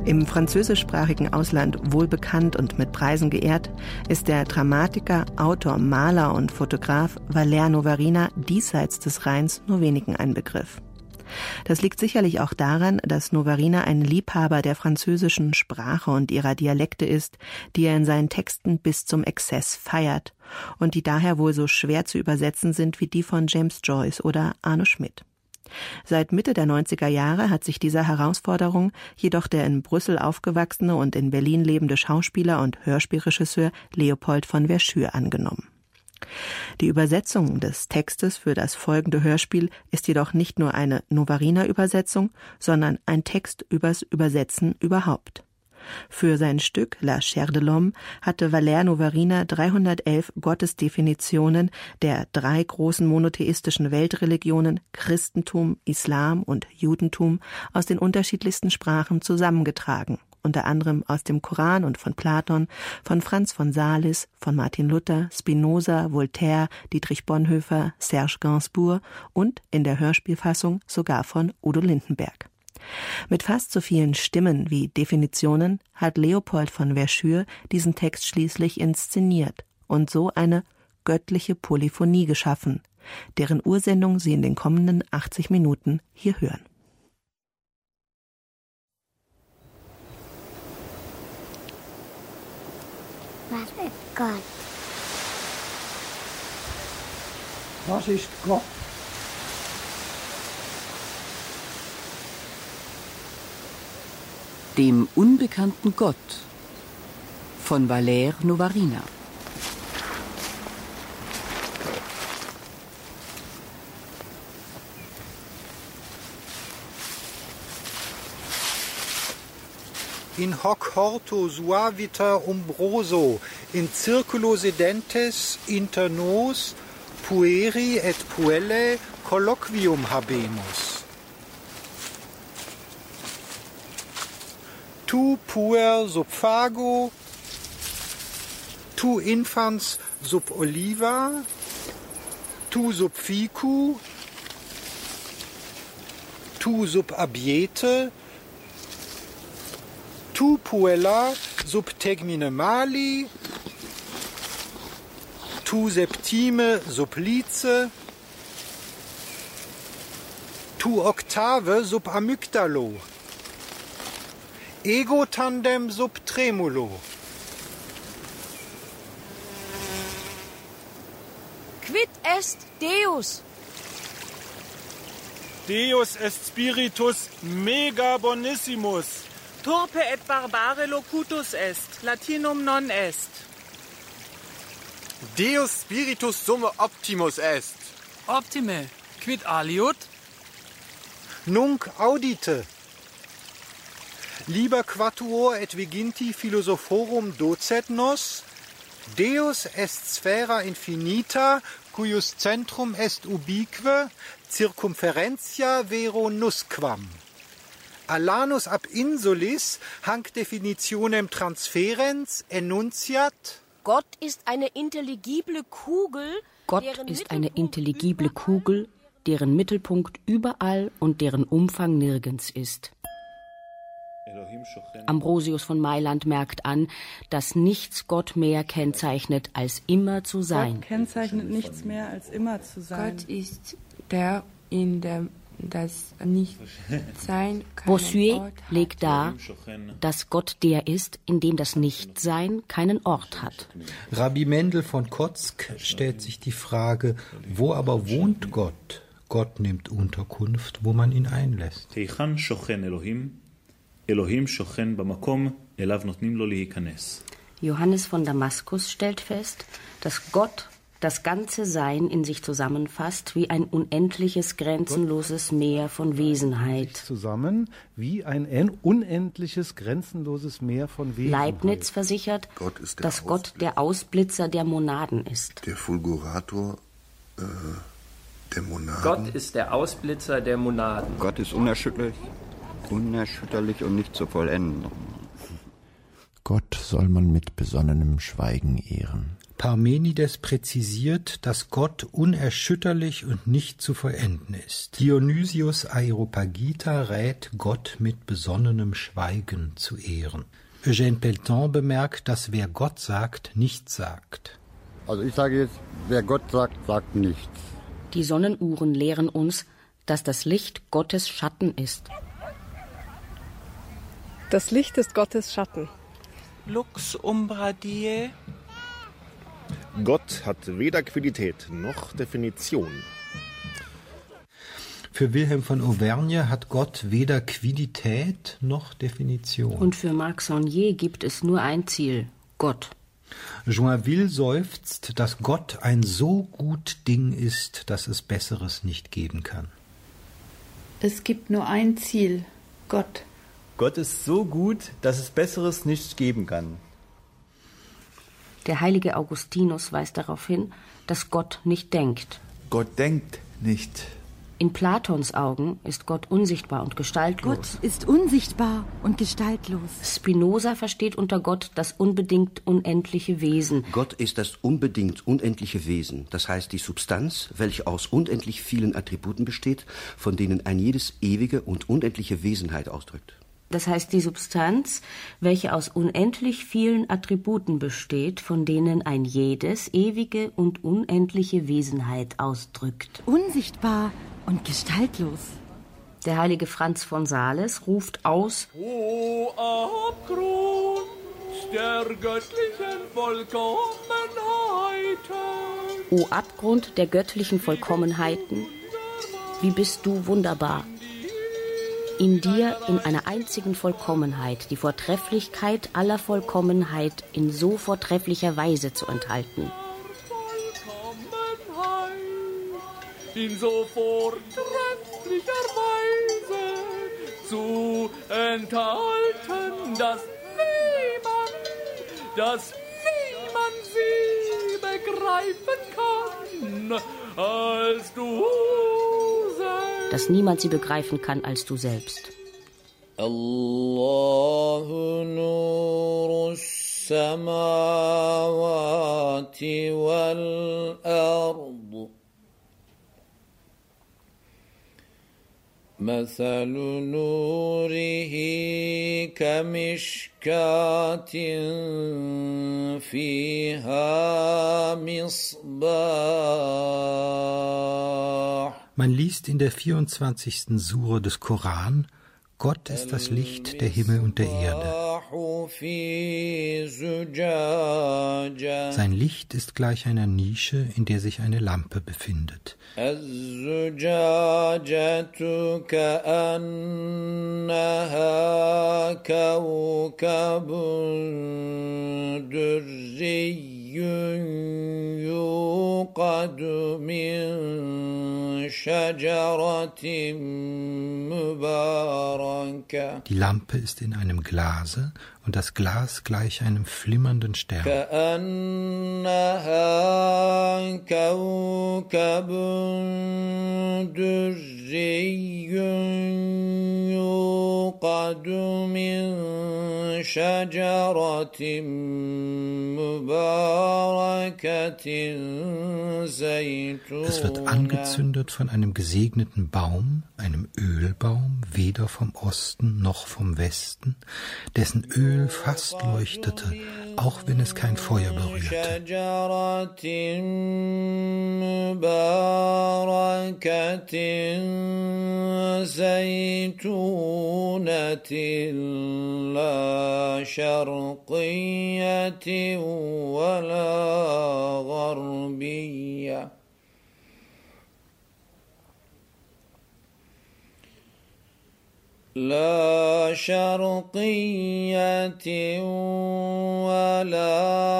Im französischsprachigen Ausland wohlbekannt und mit Preisen geehrt, ist der Dramatiker, Autor, Maler und Fotograf Valère Novarina diesseits des Rheins nur wenigen ein Begriff. Das liegt sicherlich auch daran, dass Novarina ein Liebhaber der französischen Sprache und ihrer Dialekte ist, die er in seinen Texten bis zum Exzess feiert und die daher wohl so schwer zu übersetzen sind wie die von James Joyce oder Arno Schmidt. Seit Mitte der 90er Jahre hat sich dieser Herausforderung jedoch der in Brüssel aufgewachsene und in Berlin lebende Schauspieler und Hörspielregisseur Leopold von Verschuur angenommen. Die Übersetzung des Textes für das folgende Hörspiel ist jedoch nicht nur eine Novarina-Übersetzung, sondern ein Text übers Übersetzen überhaupt. Für sein Stück La Chair de l'Homme hatte Valère Novarina 311 Gottesdefinitionen der 3 großen monotheistischen Weltreligionen Christentum, Islam und Judentum aus den unterschiedlichsten Sprachen zusammengetragen, unter anderem aus dem Koran und von Platon, von Franz von Sales, von Martin Luther, Spinoza, Voltaire, Dietrich Bonhoeffer, Serge Gainsbourg und in der Hörspielfassung sogar von Udo Lindenberg. Mit fast so vielen Stimmen wie Definitionen hat Leopold von Verschuur diesen Text schließlich inszeniert und so eine göttliche Polyphonie geschaffen, deren Ursendung Sie in den kommenden 80 Minuten hier hören. Was ist Gott? Was ist Gott? Dem unbekannten Gott von Valère Novarina. In hoc horto suaviter umbroso, in circulo sedentes inter nos, pueri et puellae colloquium habemus. Tu puer sub fago, tu infans sub oliva, tu sub ficu, tu sub abiete, tu puella sub tegmine mali, tu septime sub lice, tu octave sub amygdalo. Ego tandem sub tremulo. Quid est Deus? Deus est spiritus mega bonissimus. Turpe et barbare locutus est, latinum non est. Deus spiritus summe optimus est. Optime, quid aliud? Nunc audite. Liber quatuor et viginti philosophorum docet nos, Deus est sphera infinita, cuius centrum est ubique, circumferentia vero nusquam. Alanus ab insulis hanc definitionem transferens enunciat. Gott ist eine intelligible Kugel, deren Mittelpunkt überall und deren Umfang nirgends ist. Ambrosius von Mailand merkt an, dass nichts Gott mehr kennzeichnet, als immer zu sein. Gott kennzeichnet nichts mehr, als immer zu sein. Gott ist der, in dem das Nichtsein Bossuet legt dar, dass Gott der ist, in dem das Nichtsein keinen Ort hat. Rabbi Mendel von Kotzk stellt sich die Frage, wo aber wohnt Gott? Gott nimmt Unterkunft, wo man ihn einlässt. Johannes von Damaskus stellt fest, dass Gott das ganze Sein in sich zusammenfasst wie ein unendliches, grenzenloses Meer von Wesenheit. Zusammen wie ein unendliches, grenzenloses Meer von Wesenheit. Leibniz versichert, dass Gott der Ausblitzer der Monaden ist. Der Fulgurator der Monaden. Gott ist der Ausblitzer der Monaden. Gott ist unerschütterlich und nicht zu vollenden. Gott soll man mit besonnenem Schweigen ehren. Parmenides präzisiert, dass Gott unerschütterlich und nicht zu vollenden ist. Dionysius Areopagita rät, Gott mit besonnenem Schweigen zu ehren. Eugène Pelletan bemerkt, dass wer Gott sagt, nichts sagt. Also ich sage jetzt, wer Gott sagt, sagt nichts. Die Sonnenuhren lehren uns, dass das Licht Gottes Schatten ist. Das Licht ist Gottes Schatten. Lux umbra die. Gott hat weder Quidität noch Definition. Für Wilhelm von Auvergne hat Gott weder Quidität noch Definition. Und für Marc Saunier gibt es nur ein Ziel: Gott. Joinville seufzt, dass Gott ein so gut Ding ist, dass es Besseres nicht geben kann. Es gibt nur ein Ziel: Gott. Gott ist so gut, dass es Besseres nicht geben kann. Der heilige Augustinus weist darauf hin, dass Gott nicht denkt. Gott denkt nicht. In Platons Augen ist Gott unsichtbar und gestaltlos. Gott ist unsichtbar und gestaltlos. Spinoza versteht unter Gott das unbedingt unendliche Wesen. Gott ist das unbedingt unendliche Wesen, das heißt die Substanz, welche aus unendlich vielen Attributen besteht, von denen ein jedes ewige und unendliche Wesenheit ausdrückt. Das heißt die Substanz, welche aus unendlich vielen Attributen besteht, von denen ein jedes ewige und unendliche Wesenheit ausdrückt. Unsichtbar und gestaltlos. Der heilige Franz von Sales ruft aus: O Abgrund der göttlichen Vollkommenheiten! O Abgrund der göttlichen Vollkommenheiten, wie bist du wunderbar! In dir in einer einzigen Vollkommenheit, die Vortrefflichkeit aller Vollkommenheit in so vortrefflicher Weise zu enthalten. In so vortrefflicher Weise zu enthalten, dass niemand sie begreifen kann, als du selbst. Dass niemand sie begreifen kann als du selbst. Allahu nurus samawati wal ard. مثل نوره كمشكاة فيها مصباح. Man liest in der 24. Sure des Koran: Gott ist das Licht der Himmel und der Erde. Sein Licht ist gleich einer Nische, in der sich eine Lampe befindet. الزجاجة كأنها كوكب دري يوقد من شجرة مباركة. Die Lampe ist in einem Glase und das Glas gleich einem flimmernden Stern. كأنها كوكب دري يوقد من شجرة مباركة زيتونة. Es wird angezündet von einem gesegneten Baum, einem Ölbaum, weder vom Osten noch vom Westen, dessen Öl fast leuchtete, auch wenn es kein Feuer berührte. لا شرقية ولا غربية لا شرقية ولا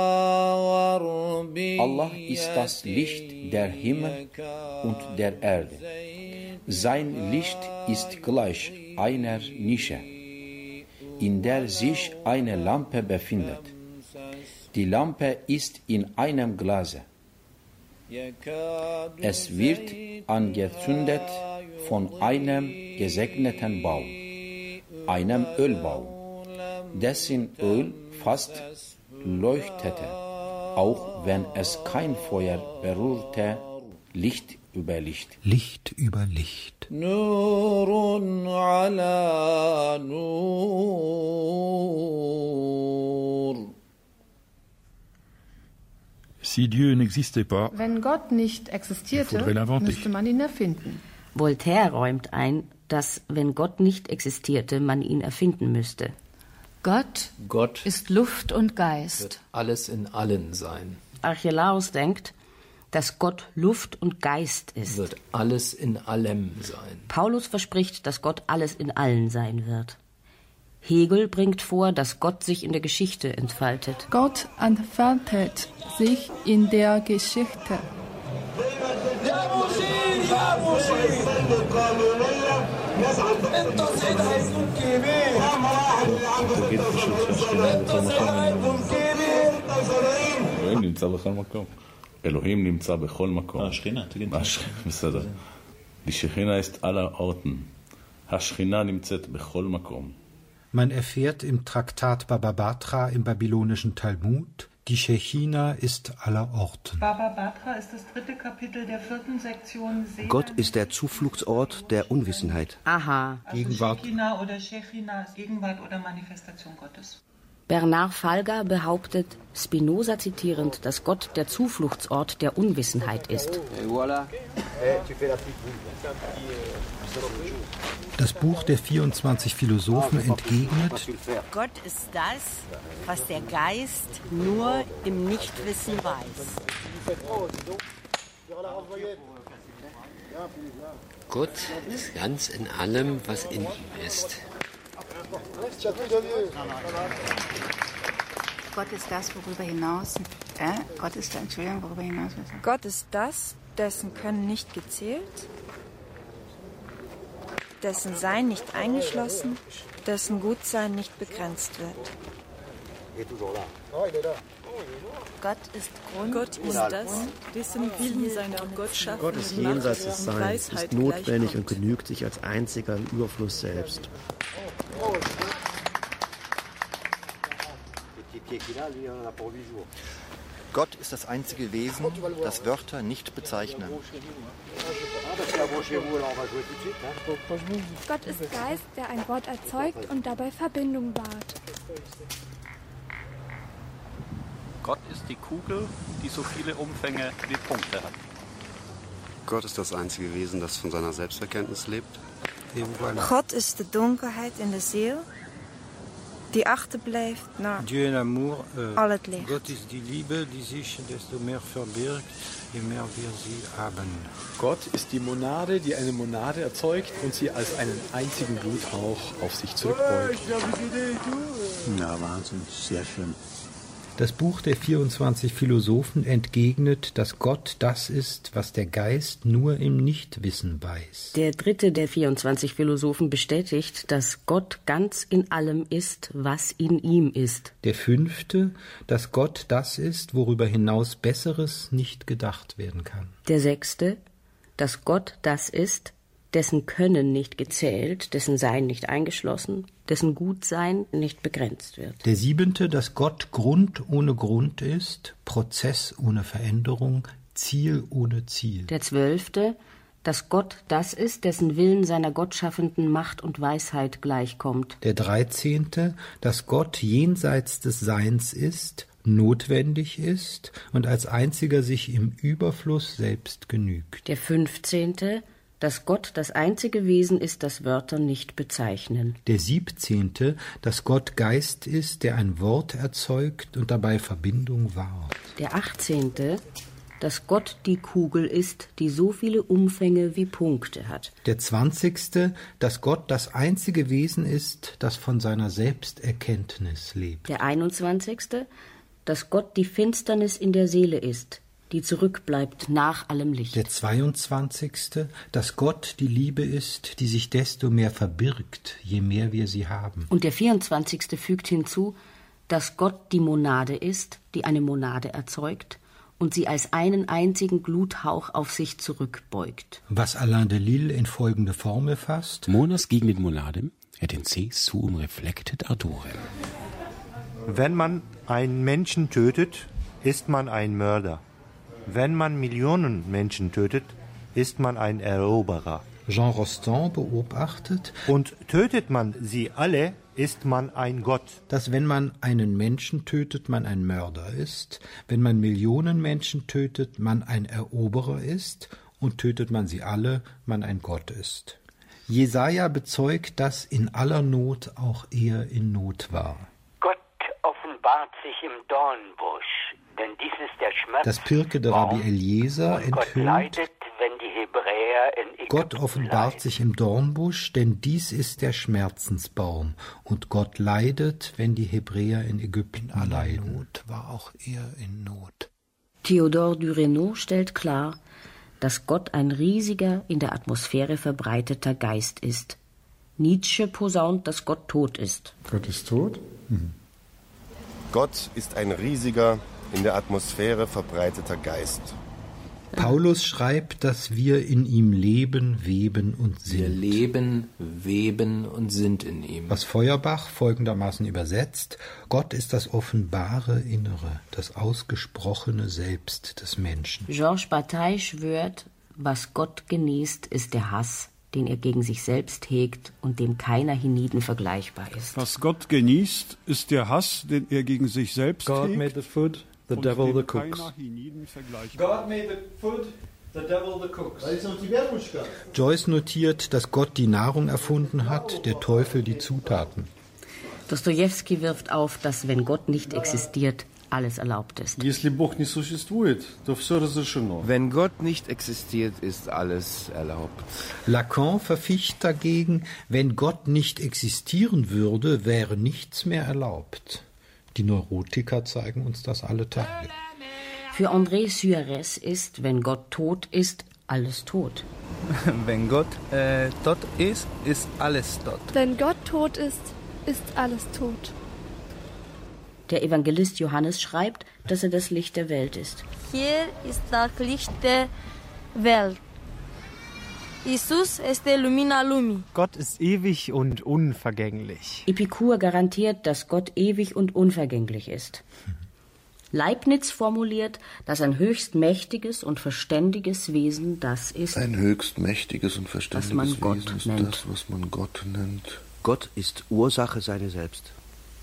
غربية. Allah ist das Licht der Himmel und der Erde. Sein Licht ist gleich einer Nische, in der sich eine Lampe befindet. Die Lampe ist in einem Glase. Es wird angezündet von einem gesegneten Baum, einem Ölbaum, dessen Öl fast leuchtete, auch wenn es kein Feuer berührte, Licht über Licht. Licht über Licht. Nurun ala nur. Si Dieu n'existait pas, Wenn Gott nicht existierte, faudrait l'inventer. müsste man ihn erfinden. Voltaire räumt ein, dass, wenn Gott nicht existierte, man ihn erfinden müsste. Gott ist Luft und Geist. wird alles in allen sein. Archelaus denkt, dass Gott Luft und Geist ist. Wird alles in allem sein. Paulus verspricht, dass Gott alles in allen sein wird. Hegel bringt vor, dass Gott sich in der Geschichte entfaltet. Gott entfaltet sich in der Geschichte. נמצא בכל מקום. אלוהים נמצא בכל מקום. השכינה, תגיד. בסדר. Die Shechina ist aller Orten. השכינה נמצאת בכל מקום. Man erfährt im Traktat Baba Batra im babylonischen Talmud, die Shechina ist aller Orten. Baba Batra ist das 3. Kapitel der 4. Sektion Seele. Gott ist der Zufluchtsort der Unwissenheit. Aha. Gegenwart. Shechina oder Shechina ist Gegenwart oder Manifestation Gottes. Bernard Falger behauptet, Spinoza zitierend, dass Gott der Zufluchtsort der Unwissenheit ist. Das Buch der 24 Philosophen entgegnet, Gott ist das, was der Geist nur im Nichtwissen weiß. Gott ist ganz in allem, was in ihm ist. Gott ist das, worüber hinaus. Gott ist worüber hinaus. Gott ist das, dessen Können nicht gezählt, dessen Sein nicht eingeschlossen, dessen Gutsein nicht begrenzt wird. Gott ist Grund. Gott ist das, dessen Willen seiner Gottschaft Gott ist jenseits des Seins, ist notwendig und genügt sich als einziger im Überfluss selbst. Gott ist das einzige Wesen, das Wörter nicht bezeichnen. Gott ist Geist, der ein Wort erzeugt und dabei Verbindung wahrt. Gott ist die Kugel, die so viele Umfänge wie Punkte hat. Gott ist das einzige Wesen, das von seiner Selbsterkenntnis lebt. Gott ist die Dunkelheit in der Ziel, die achterblijft naar al het Licht. Gott ist die Liebe, die sich desto mehr verbirgt, je mehr wir sie haben. Gott ist die Monade, die eine Monade erzeugt und sie als einen einzigen Bluthauch auf sich zurückbeugt. Ja, Wahnsinn, sehr schön. Das Buch der 24 Philosophen entgegnet, dass Gott das ist, was der Geist nur im Nichtwissen weiß. Der 3. der 24 Philosophen bestätigt, dass Gott ganz in allem ist, was in ihm ist. Der 5., dass Gott das ist, worüber hinaus Besseres nicht gedacht werden kann. Der 6., dass Gott das ist, dessen Können nicht gezählt, dessen Sein nicht eingeschlossen, dessen Gutsein nicht begrenzt wird. Der 7., dass Gott Grund ohne Grund ist, Prozess ohne Veränderung, Ziel ohne Ziel. Der 12., dass Gott das ist, dessen Willen seiner gottschaffenden Macht und Weisheit gleichkommt. Der 13., dass Gott jenseits des Seins ist, notwendig ist und als einziger sich im Überfluss selbst genügt. Der 15., dass Gott das einzige Wesen ist, das Wörter nicht bezeichnen. Der 17., dass Gott Geist ist, der ein Wort erzeugt und dabei Verbindung wahrt. Der 18., dass Gott die Kugel ist, die so viele Umfänge wie Punkte hat. Der 20., dass Gott das einzige Wesen ist, das von seiner Selbsterkenntnis lebt. Der 21., dass Gott die Finsternis in der Seele ist, die zurückbleibt nach allem Licht. Der 22., dass Gott die Liebe ist, die sich desto mehr verbirgt, je mehr wir sie haben. Und der 24. fügt hinzu, dass Gott die Monade ist, die eine Monade erzeugt und sie als einen einzigen Gluthauch auf sich zurückbeugt. Was Alain de Lille in folgende Formel fasst. Monas gignet monadem, et in se suum reflectet ardorem. Wenn man einen Menschen tötet, ist man ein Mörder. Wenn man Millionen Menschen tötet, ist man ein Eroberer. Jean Rostand beobachtet, und tötet man sie alle, ist man ein Gott. Dass wenn man einen Menschen tötet, man ein Mörder ist, wenn man Millionen Menschen tötet, man ein Eroberer ist, und tötet man sie alle, man ein Gott ist. Jesaja bezeugt, dass in aller Not auch er in Not war. Gott offenbart sich im Dornbusch, denn dies ist der Schmerz. Das Pirke der Rabbi Eliezer enthüllt, Gott leidet, wenn die Hebräer in Ägypten Gott offenbart leiden. sich im Dornbusch, denn dies ist der Schmerzensbaum. Und Gott leidet, wenn die Hebräer in Ägypten leiden. In Not war auch er in Not. Théodore Duresneau stellt klar, dass Gott ein riesiger, in der Atmosphäre verbreiteter Geist ist. Nietzsche posaunt, dass Gott tot ist. Gott ist tot? Mhm. Gott ist ein riesiger, in der Atmosphäre verbreiteter Geist. Paulus schreibt, dass wir in ihm leben, weben und sind. Wir leben, weben und sind in ihm. Was Feuerbach folgendermaßen übersetzt: Gott ist das offenbare Innere, das ausgesprochene Selbst des Menschen. Georges Bataille schwört, was Gott genießt, ist der Hass, den er gegen sich selbst hegt und dem keiner hienieden vergleichbar ist. Was Gott genießt, ist der Hass, den er gegen sich selbst hegt. God made the food, the devil the cooks. God made the food, the devil the cooks. Joyce notiert, dass Gott die Nahrung erfunden hat, der Teufel die Zutaten. Dostojewski wirft auf, dass wenn Gott nicht existiert, alles erlaubt ist. Wenn Gott nicht existiert, ist alles erlaubt. Lacan verficht dagegen, wenn Gott nicht existieren würde, wäre nichts mehr erlaubt. Die Neurotiker zeigen uns das alle Tage. Für André Suarez ist, wenn Gott tot ist, alles tot. Wenn Gott tot ist, ist alles tot. Wenn Gott tot ist alles tot. Der Evangelist Johannes schreibt, dass er das Licht der Welt ist. Hier ist das Licht der Welt. Jesus ist der Lumina Lumi. Gott ist ewig und unvergänglich. Epikur garantiert, dass Gott ewig und unvergänglich ist. Leibniz formuliert, dass ein höchst mächtiges und verständiges Wesen das ist, ein höchst mächtiges und verständiges Wesen ist nennt. Das, was man Gott nennt. Gott ist Ursache seiner selbst.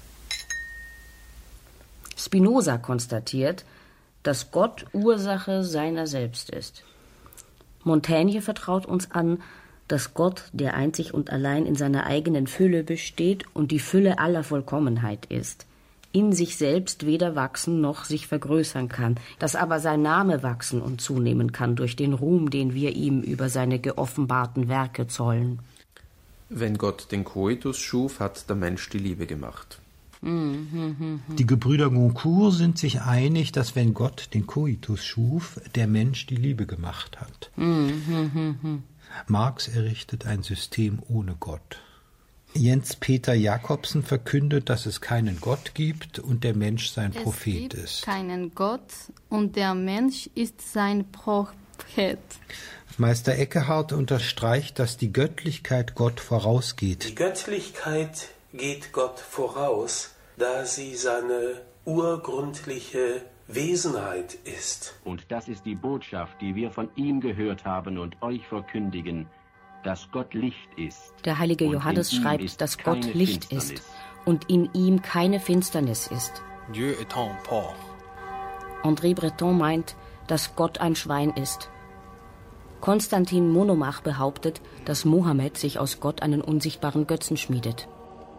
Spinoza konstatiert, dass Gott Ursache seiner selbst ist. Montaigne vertraut uns an, dass Gott, der einzig und allein in seiner eigenen Fülle besteht und die Fülle aller Vollkommenheit ist, in sich selbst weder wachsen noch sich vergrößern kann, dass aber sein Name wachsen und zunehmen kann durch den Ruhm, den wir ihm über seine geoffenbarten Werke zollen. Wenn Gott den Koitus schuf, hat der Mensch die Liebe gemacht. Die Gebrüder Goncourt sind sich einig, dass wenn Gott den Koitus schuf, der Mensch die Liebe gemacht hat. Marx errichtet ein System ohne Gott. Jens Peter Jakobsen verkündet, dass es keinen Gott gibt und der Mensch sein Prophet ist. Es gibt keinen Gott und der Mensch ist sein Prophet. Meister Eckehart unterstreicht, dass die Göttlichkeit Gott vorausgeht. Die Göttlichkeit geht Gott voraus, da sie seine urgründliche Wesenheit ist. Und das ist die Botschaft, die wir von ihm gehört haben und euch verkündigen, dass Gott Licht ist. Der heilige Johannes schreibt, dass Gott Licht ist und in ihm keine Finsternis ist. Dieu est un porc. André Breton meint, dass Gott ein Schwein ist. Konstantin Monomach behauptet, dass Mohammed sich aus Gott einen unsichtbaren Götzen schmiedet.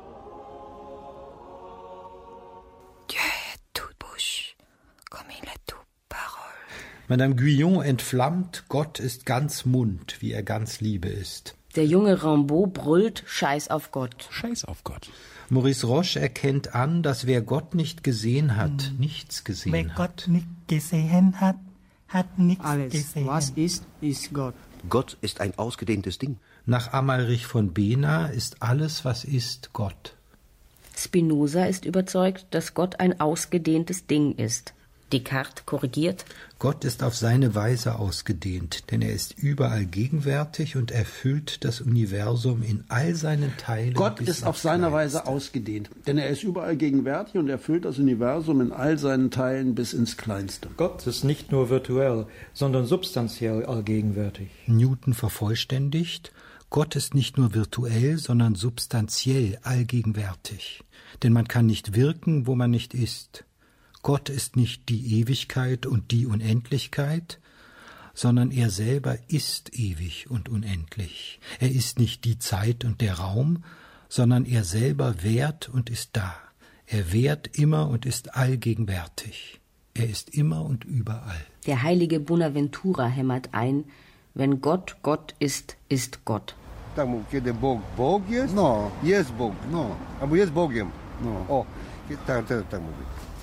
Madame Guyon entflammt, Gott ist ganz Mund, wie er ganz Liebe ist. Der junge Rimbaud brüllt, Scheiß auf Gott. Scheiß auf Gott. Maurice Roche erkennt an, dass wer Gott nicht gesehen hat, nichts gesehen hat. Wer Gott nicht gesehen hat, hat nichts gesehen. Was ist Gott. Gott ist ein ausgedehntes Ding. Nach Amalrich von Bena ist alles, was ist, Gott. Spinoza ist überzeugt, dass Gott ein ausgedehntes Ding ist. Descartes korrigiert: Gott ist auf seine Weise ausgedehnt, denn er ist überall gegenwärtig und erfüllt das Universum in all seinen Teilen. Gott ist auf seine Weise ausgedehnt, denn er ist überall gegenwärtig und erfüllt das Universum in all seinen Teilen bis ins Kleinste. Gott ist nicht nur virtuell, sondern substanziell allgegenwärtig. Newton vervollständigt: Gott ist nicht nur virtuell, sondern substanziell allgegenwärtig. Denn man kann nicht wirken, wo man nicht ist. Gott ist nicht die Ewigkeit und die Unendlichkeit, sondern er selber ist ewig und unendlich. Er ist nicht die Zeit und der Raum, sondern er selber währt und ist da. Er währt immer und ist allgegenwärtig. Er ist immer und überall. Der heilige Bonaventura hämmert ein: Wenn Gott Gott ist, ist Gott. Bog jest? No. Jest Bog, no. Albo jest Bogiem. No. O, tak mówię.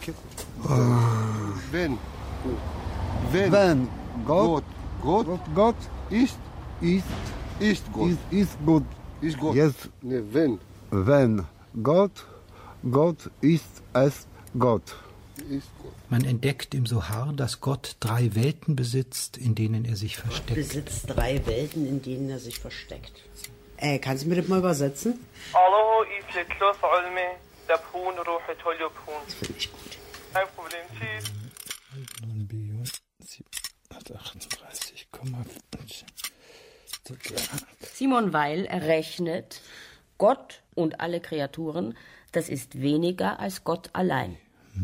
Wenn Gott ist Gott. Ist Gott. Ist Gott. Jetzt, Ne, wenn. Wenn Gott ist es Gott. Ist Gott. Man entdeckt im Sohar, dass Gott 3 Welten besitzt, in denen er sich versteckt. Besitzt 3 Welten, in denen er sich versteckt. Kannst du mir das mal übersetzen? Das finde ich gut. Kein Problem, tschüss. 38,5. Simon Weil errechnet: Gott und alle Kreaturen, das ist weniger als Gott allein.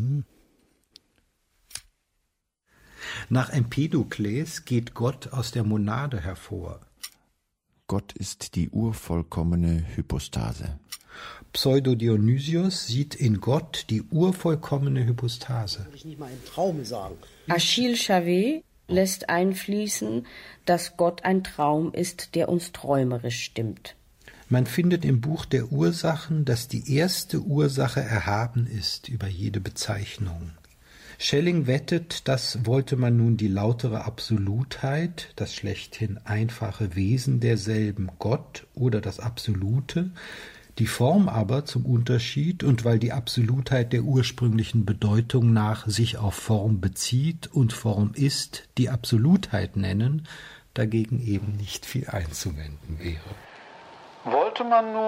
Nach Empedokles geht Gott aus der Monade hervor. Gott ist die urvollkommene Hypostase. Pseudo-Dionysius sieht in Gott die urvollkommene Hypostase. Würde ich nicht mal einen Traum sagen. Achille Chavez lässt einfließen, dass Gott ein Traum ist, der uns träumerisch stimmt. Man findet im Buch der Ursachen, dass die erste Ursache erhaben ist über jede Bezeichnung. Schelling wettet, das wollte man nun die lautere Absolutheit, das schlechthin einfache Wesen derselben Gott oder das Absolute, die Form aber zum Unterschied und weil die Absolutheit der ursprünglichen Bedeutung nach sich auf Form bezieht und Form ist, die Absolutheit nennen, dagegen eben nicht viel einzuwenden wäre. Wollte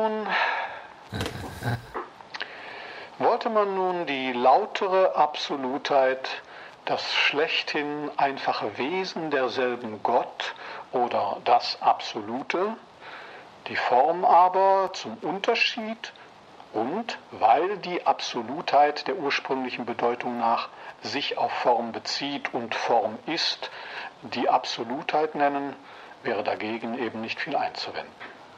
man nun die lautere Absolutheit, das schlechthin einfache Wesen derselben Gott oder das Absolute, die Form aber zum Unterschied und, weil die Absolutheit der ursprünglichen Bedeutung nach sich auf Form bezieht und Form ist, die Absolutheit nennen, wäre dagegen eben nicht viel einzuwenden.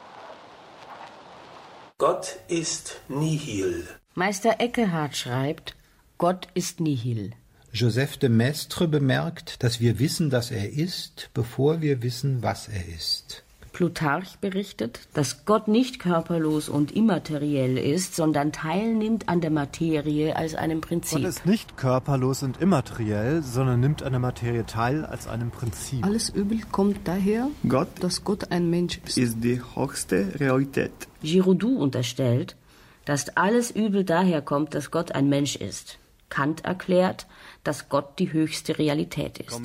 Gott ist nihil. Meister Eckehart schreibt: Gott ist nihil. Joseph de Maistre bemerkt, dass wir wissen, dass er ist, bevor wir wissen, was er ist. Plutarch berichtet, dass Gott nicht körperlos und immateriell ist, sondern teilnimmt an der Materie als einem Prinzip. Gott ist nicht körperlos und immateriell, sondern nimmt an der Materie teil als einem Prinzip. Alles Übel kommt daher, dass Gott ein Mensch ist die höchste Realität. Giraudoux unterstellt, dass alles Übel daher kommt, dass Gott ein Mensch ist. Kant erklärt, dass Gott die höchste Realität ist.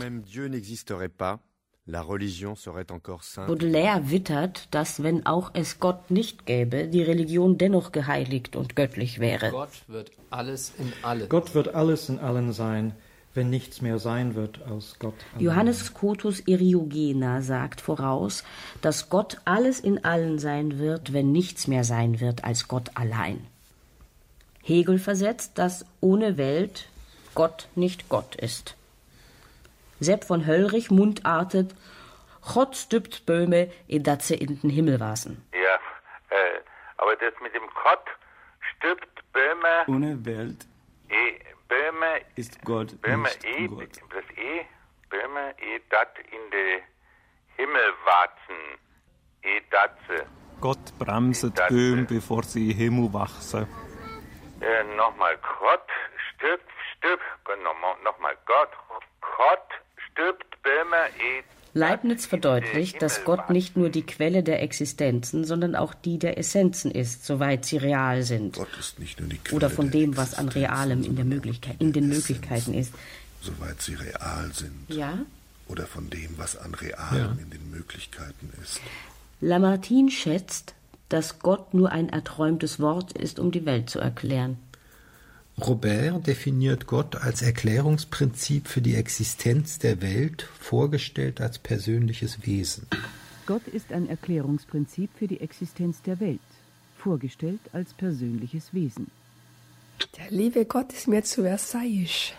Baudelaire wittert, dass, wenn auch es Gott nicht gäbe, die Religion dennoch geheiligt und göttlich wäre. Gott wird alles in allen. Gott wird alles in allen sein, wenn nichts mehr sein wird aus Gott. Johannes Scotus Eriugena sagt voraus, dass Gott alles in allen sein wird, wenn nichts mehr sein wird als Gott allein. Hegel versetzt, dass ohne Welt Gott nicht Gott ist. Sepp von Höllrich mundartet: Gott stübt Böhme, dat ze in den Himmel wasen. Ja, aber das mit dem Gott stübt Böhme. Ohne Welt Böhme ist Gott Böhme nicht Gott. Das Böhme dat in de Himmel watzen. Datze. Gott bremset Böhm, bevor sie Himmel wachsen. Nochmal Gott stübt, nochmal Gott stübt Böhme Leibniz verdeutlicht, dass Gott nicht nur die Quelle der Existenzen, sondern auch die der Essenzen ist, soweit sie real sind. Gott ist nicht nur die Quelle oder von der dem, was an Realem in den Möglichkeiten ist. soweit sie real sind. Ja? Oder von dem, was an Realem in den Möglichkeiten ist. Lamartine schätzt, dass Gott nur ein erträumtes Wort ist, um die Welt zu erklären. Robert definiert Gott als Erklärungsprinzip für die Existenz der Welt, vorgestellt als persönliches Wesen. Gott ist ein Erklärungsprinzip für die Existenz der Welt, vorgestellt als persönliches Wesen. Der liebe Gott ist mir zu Versailles.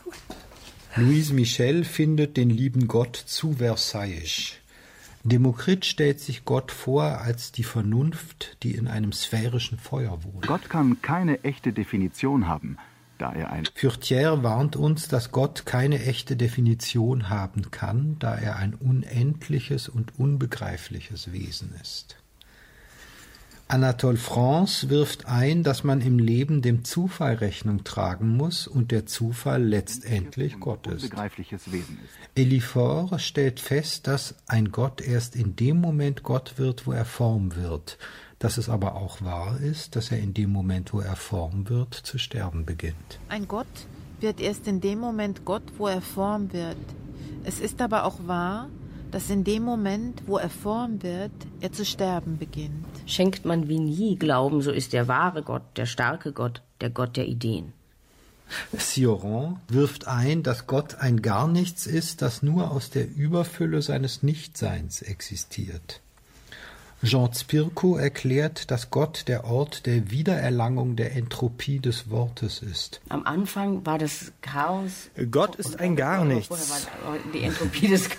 Louise Michel findet den lieben Gott zu Versailles. Demokrit stellt sich Gott vor als die Vernunft, die in einem sphärischen Feuer wohnt. Gott kann keine echte Definition haben, da er ein... Furtière warnt uns, dass Gott keine echte Definition haben kann, da er ein unendliches und unbegreifliches Wesen ist. Anatole France wirft ein, dass man im Leben dem Zufall Rechnung tragen muss und der Zufall letztendlich Gott ist. Elie Faure stellt fest, dass ein Gott erst in dem Moment Gott wird, wo er Form wird, dass es aber auch wahr ist, dass er in dem Moment, wo er Form wird, zu sterben beginnt. Ein Gott wird erst in dem Moment Gott, wo er Form wird. Es ist aber auch wahr, dass in dem Moment, wo er Form wird, er zu sterben beginnt. Schenkt man Vigny Glauben, so ist der wahre Gott, der starke Gott, der Gott der Ideen. Sioran wirft ein, dass Gott ein Garnichts ist, das nur aus der Überfülle seines Nichtseins existiert. Jean Spirko erklärt, dass Gott der Ort der Wiedererlangung der Entropie des Wortes ist. Am Anfang war das Chaos. Gott ist ein Garnichts. Die Entropie des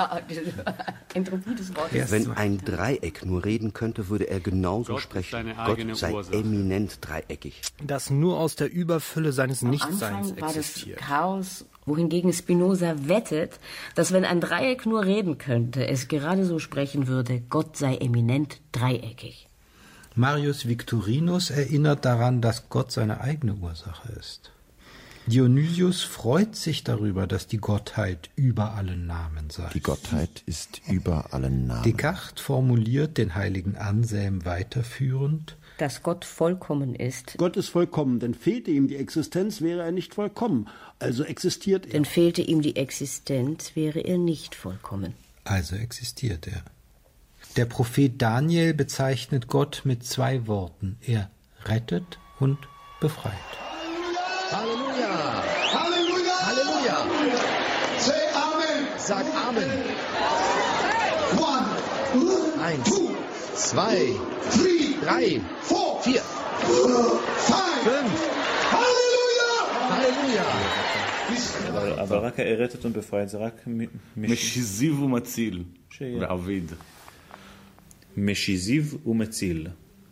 Wortes. Wenn ein Dreieck nur reden könnte, würde er genauso sprechen. Gott sei eminent dreieckig. Das nur aus der Überfülle seines Nichtseins existiert. Am Anfang war das existiert. Chaos, wohingegen Spinoza wettet, dass wenn ein Dreieck nur reden könnte, es gerade so sprechen würde, Gott sei eminent dreieckig. Marius Victorinus erinnert daran, dass Gott seine eigene Ursache ist. Dionysius freut sich darüber, dass die Gottheit über allen Namen sei. Die Gottheit ist über allen Namen. Descartes formuliert den heiligen Anselm weiterführend: Dass Gott vollkommen ist. Gott ist vollkommen, denn fehlte ihm die Existenz, wäre er nicht vollkommen. Also existiert er. Denn fehlte ihm die Existenz, wäre er nicht vollkommen. Also existiert er. Der Prophet Daniel bezeichnet Gott mit 2 Worten. Er rettet und befreit. Halleluja! Halleluja! Halleluja! Say Amen! Sag Amen! 1, 2, 3, 4, 5! Halleluja! Halleluja! אבל רק הרטט ובפרייט זה רק משיזיב ומציל בעביד. משיזיב ומציל.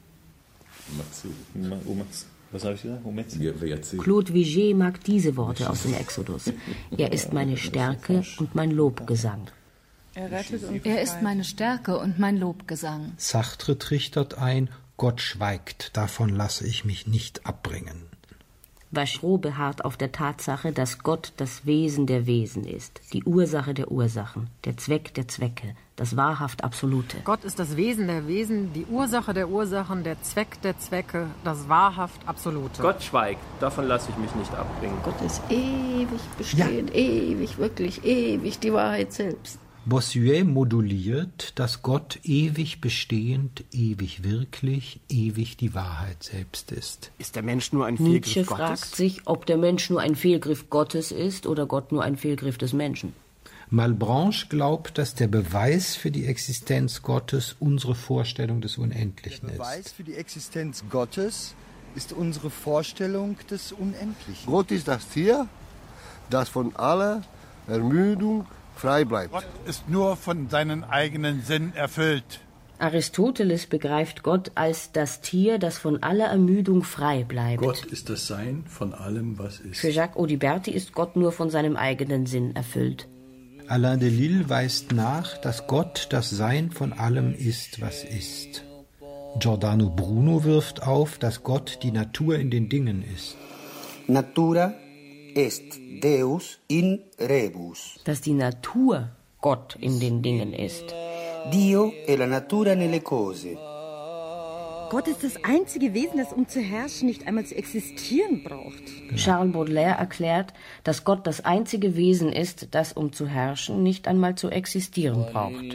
Was habe ich gesagt? Claude Vigée mag diese Worte aus dem Exodus. Er ist meine Stärke und mein Lobgesang. Er ist meine Stärke und mein Lobgesang. Sartre trichtert ein: Gott schweigt, davon lasse ich mich nicht abbringen. Vachereau beharrt auf der Tatsache, dass Gott das Wesen der Wesen ist, die Ursache der Ursachen, der Zweck der Zwecke, das wahrhaft Absolute. Gott ist das Wesen der Wesen, die Ursache der Ursachen, der Zweck der Zwecke, das wahrhaft Absolute. Gott schweigt, davon lasse ich mich nicht abbringen. Gott ist ewig bestehend, ewig, wirklich ewig, die Wahrheit selbst. Bossuet moduliert, dass Gott ewig bestehend, ewig wirklich, ewig die Wahrheit selbst ist. Ist der Mensch nur ein Fehlgriff Nietzsche Gottes? fragt sich, ob der Mensch nur ein Fehlgriff Gottes ist oder Gott nur ein Fehlgriff des Menschen. Malebranche glaubt, dass der Beweis für die Existenz Gottes unsere Vorstellung des Unendlichen ist. Der Beweis für die Existenz Gottes ist unsere Vorstellung des Unendlichen. Gott ist das Tier, das von aller Ermüdung frei bleibt. Gott ist nur von seinen eigenen Sinn erfüllt. Aristoteles begreift Gott als das Tier, das von aller Ermüdung frei bleibt. Gott ist das Sein von allem, was ist. Für Jacques Audiberti ist Gott nur von seinem eigenen Sinn erfüllt. Alain de Lille weist nach, dass Gott das Sein von allem ist, was ist. Giordano Bruno wirft auf, dass Gott die Natur in den Dingen ist. Natura est Deus in rebus. Dass die Natur Gott in den Dingen ist. Dio è la natura nelle cose. Gott ist das einzige Wesen, das um zu herrschen nicht einmal zu existieren braucht. Charles Baudelaire erklärt, dass Gott das einzige Wesen ist, das um zu herrschen nicht einmal zu existieren braucht.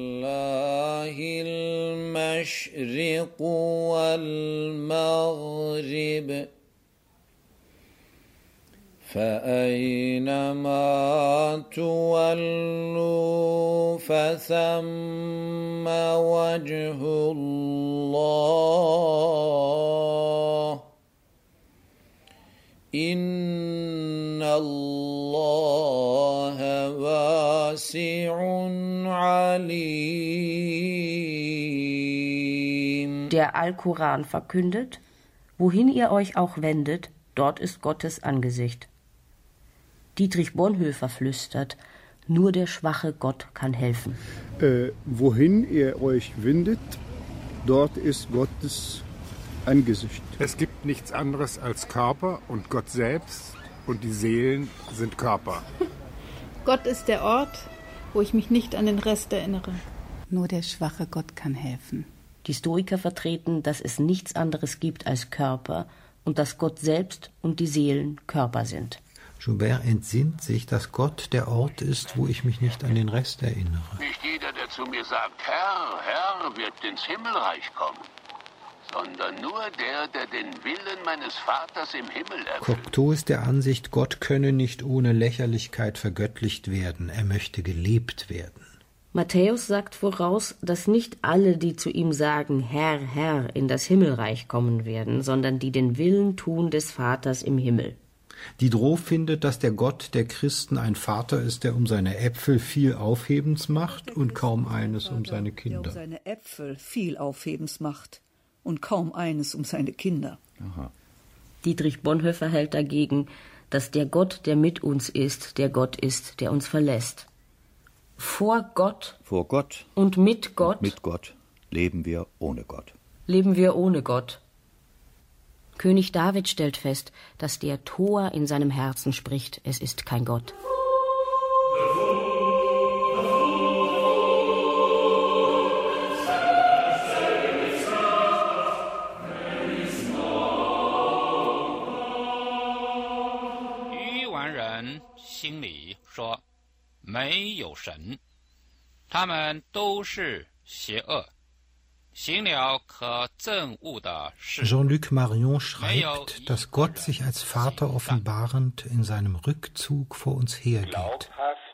فأينما تولوا فثم وجه الله إن الله واسع عليم. Der Alkoran verkündet, wohin ihr euch auch wendet, dort ist Gottes Angesicht. Dietrich Bonhoeffer flüstert, nur der schwache Gott kann helfen. Wohin ihr euch wendet, dort ist Gottes Angesicht. Es gibt nichts anderes als Körper und Gott selbst und die Seelen sind Körper. Gott ist der Ort, wo ich mich nicht an den Rest erinnere. Nur der schwache Gott kann helfen. Die Stoiker vertreten, dass es nichts anderes gibt als Körper und dass Gott selbst und die Seelen Körper sind. Joubert entsinnt sich, dass Gott der Ort ist, wo ich mich nicht an den Rest erinnere. Nicht jeder, der zu mir sagt, Herr, Herr, wird ins Himmelreich kommen, sondern nur der, der den Willen meines Vaters im Himmel erfüllt. Cocteau ist der Ansicht, Gott könne nicht ohne Lächerlichkeit vergöttlicht werden, er möchte gelebt werden. Matthäus sagt voraus, dass nicht alle, die zu ihm sagen, Herr, Herr, in das Himmelreich kommen werden, sondern die den Willen tun des Vaters im Himmel. Diderot findet, dass der Gott der Christen ein Vater ist, der um seine Äpfel viel Aufhebens macht und kaum eines um seine Kinder. Der um seine Äpfel viel Aufhebens macht und kaum eines um seine Kinder. Aha. Dietrich Bonhoeffer hält dagegen, dass der Gott, der mit uns ist, der Gott ist, der uns verlässt. Vor Gott und mit Gott leben wir ohne Gott. König David stellt fest, dass der Tor in seinem Herzen spricht, es ist kein Gott. Jean-Luc Marion schreibt, dass Gott sich als Vater offenbarend in seinem Rückzug vor uns hergeht.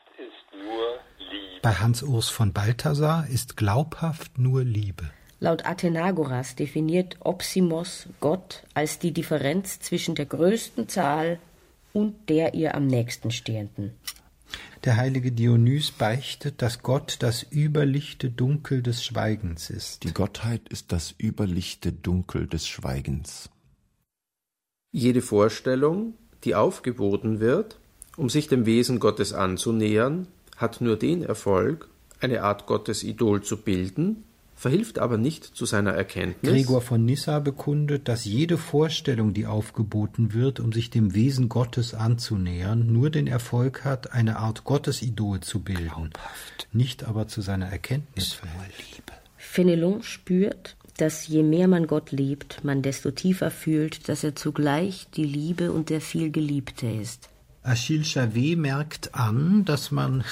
Bei Hans-Urs von Balthasar ist glaubhaft nur Liebe. Laut Athenagoras definiert Opsimos Gott als die Differenz zwischen der größten Zahl und der ihr am nächsten stehenden. Der heilige Dionys beichtet, dass Gott das überlichte Dunkel des Schweigens ist. Die Gottheit ist das überlichte Dunkel des Schweigens. Jede Vorstellung, die aufgeboten wird, um sich dem Wesen Gottes anzunähern, hat nur den Erfolg, eine Art Gottesidol zu bilden, verhilft aber nicht zu seiner Erkenntnis. Gregor von Nyssa bekundet, dass jede Vorstellung, die aufgeboten wird, um sich dem Wesen Gottes anzunähern, nur den Erfolg hat, eine Art Gottesidol zu bilden, glaubhaft, nicht aber zu seiner Erkenntnis verhilft. Fenelon spürt, dass je mehr man Gott liebt, man desto tiefer fühlt, dass er zugleich die Liebe und der Vielgeliebte ist. Achille Chavez merkt an, dass man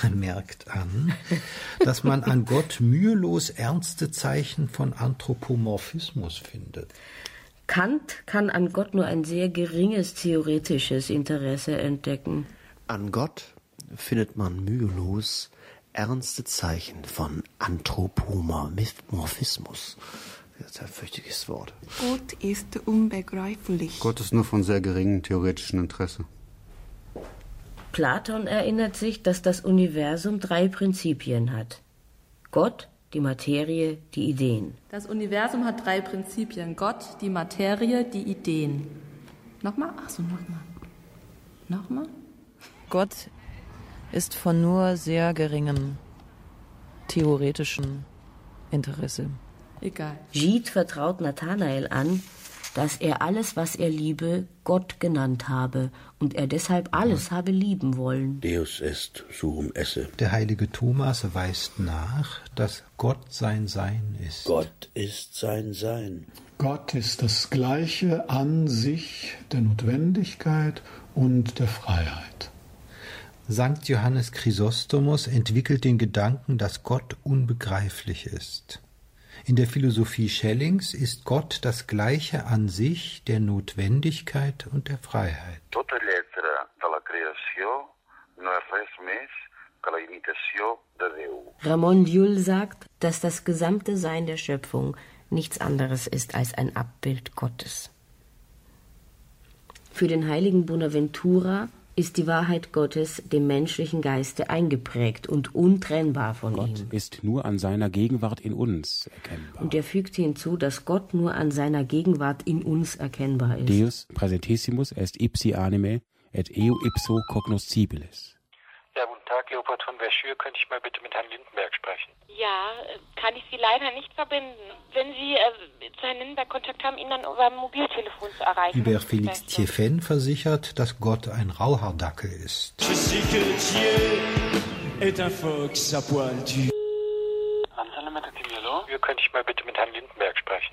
an Gott mühelos ernste Zeichen von Anthropomorphismus findet. Kant kann an Gott nur ein sehr geringes theoretisches Interesse entdecken. An Gott findet man mühelos ernste Zeichen von Anthropomorphismus. Das ist ein fürchtiges Wort. Gott ist unbegreiflich. Gott ist nur von sehr geringem theoretischen Interesse. Platon erinnert sich, dass das Universum 3 Prinzipien hat. Gott, die Materie, die Ideen. Das Universum hat 3 Prinzipien. Gott, die Materie, die Ideen. Nochmal? Achso, nochmal. Nochmal? Gott ist von nur sehr geringem theoretischen Interesse. Egal. Gide vertraut Nathanael an, dass er alles, was er liebe, Gott genannt habe und er deshalb alles habe lieben wollen. Deus est suum esse. Der heilige Thomas weist nach, dass Gott sein Sein ist. Gott ist sein Sein. Gott ist das Gleiche an sich der Notwendigkeit und der Freiheit. Sankt Johannes Chrysostomos entwickelt den Gedanken, dass Gott unbegreiflich ist. In der Philosophie Schellings ist Gott das Gleiche an sich der Notwendigkeit und der Freiheit. Ramon Llull sagt, dass das gesamte Sein der Schöpfung nichts anderes ist als ein Abbild Gottes. Für den heiligen Bonaventura ist die Wahrheit Gottes dem menschlichen Geiste eingeprägt und untrennbar von ihm. Gott ist nur an seiner Gegenwart in uns erkennbar. Und er fügt hinzu, dass Gott nur an seiner Gegenwart in uns erkennbar ist. Deus presentissimus est ipsi anime et eo ipso cognoscibilis. Ja, guten Tag, Leopold von Verschür. Könnte ich mal bitte mit Herrn Lindenberg sprechen? Ja, kann ich Sie leider nicht verbinden. Wenn Sie zu Herrn Lindenberg Kontakt haben, ihn dann über Mobiltelefon zu erreichen. Hubert Félix Thiéffen versichert, dass Gott ein Rauhaardackel ist. Hier könnte ich mal bitte mit Herrn Lindenberg sprechen.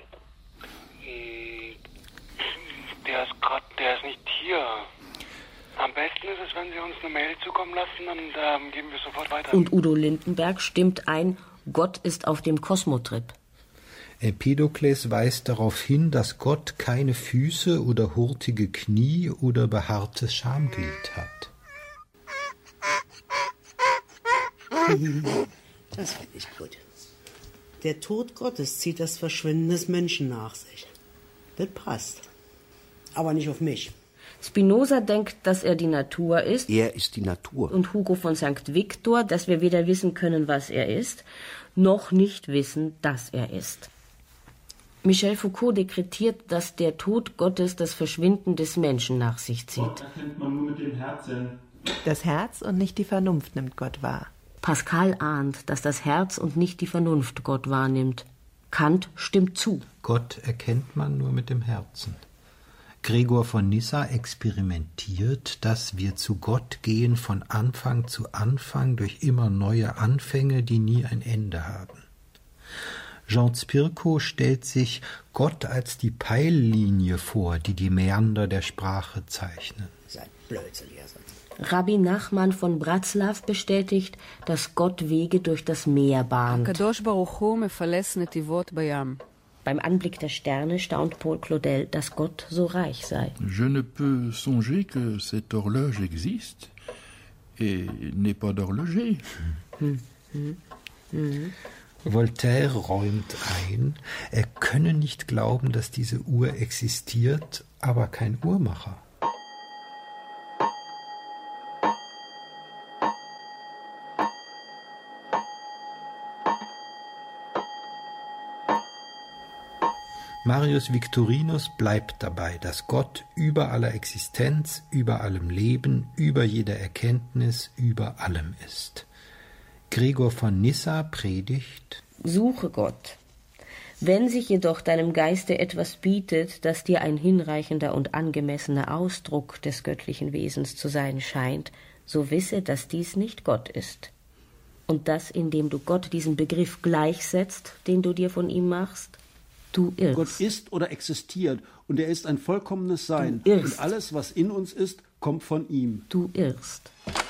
Der ist nicht hier. Am besten ist es, wenn Sie uns eine Mail zukommen lassen, dann geben wir sofort weiter. Und Udo Lindenberg stimmt ein, Gott ist auf dem Kosmotrip. Empedokles weist darauf hin, dass Gott keine Füße oder hurtige Knie oder behaartes Schamglied hat. Das finde ich gut. Der Tod Gottes zieht das Verschwinden des Menschen nach sich. Das passt. Aber nicht auf mich. Spinoza denkt, dass er die Natur ist. Er ist die Natur. Und Hugo von St. Victor, dass wir weder wissen können, was er ist, noch nicht wissen, dass er ist. Michel Foucault dekretiert, dass der Tod Gottes das Verschwinden des Menschen nach sich zieht. Gott erkennt man nur mit dem Herzen. Das Herz und nicht die Vernunft nimmt Gott wahr. Pascal ahnt, dass das Herz und nicht die Vernunft Gott wahrnimmt. Kant stimmt zu. Gott erkennt man nur mit dem Herzen. Gregor von Nyssa experimentiert, dass wir zu Gott gehen von Anfang zu Anfang durch immer neue Anfänge, die nie ein Ende haben. Jean Spirko stellt sich Gott als die Peillinie vor, die die Mäander der Sprache zeichnen. Seid Blödsinn, ihr seid. Rabbi Nachman von Bratslav bestätigt, dass Gott Wege durch das Meer bahnt. Beim Anblick der Sterne staunt Paul Claudel, dass Gott so reich sei. Je ne peux songer que cette horloge existe et n'est pas d'horloger. Voltaire räumt ein, er könne nicht glauben, dass diese Uhr existiert, aber kein Uhrmacher. Marius Victorinus bleibt dabei, dass Gott über aller Existenz, über allem Leben, über jeder Erkenntnis, über allem ist. Gregor von Nyssa predigt: Suche Gott. Wenn sich jedoch deinem Geiste etwas bietet, das dir ein hinreichender und angemessener Ausdruck des göttlichen Wesens zu sein scheint, so wisse, dass dies nicht Gott ist. Und dass, indem du Gott diesen Begriff gleichsetzt, den du dir von ihm machst, du irrst. Gott ist oder existiert und er ist ein vollkommenes Sein. Und alles, was in uns ist, kommt von ihm. Du irrst.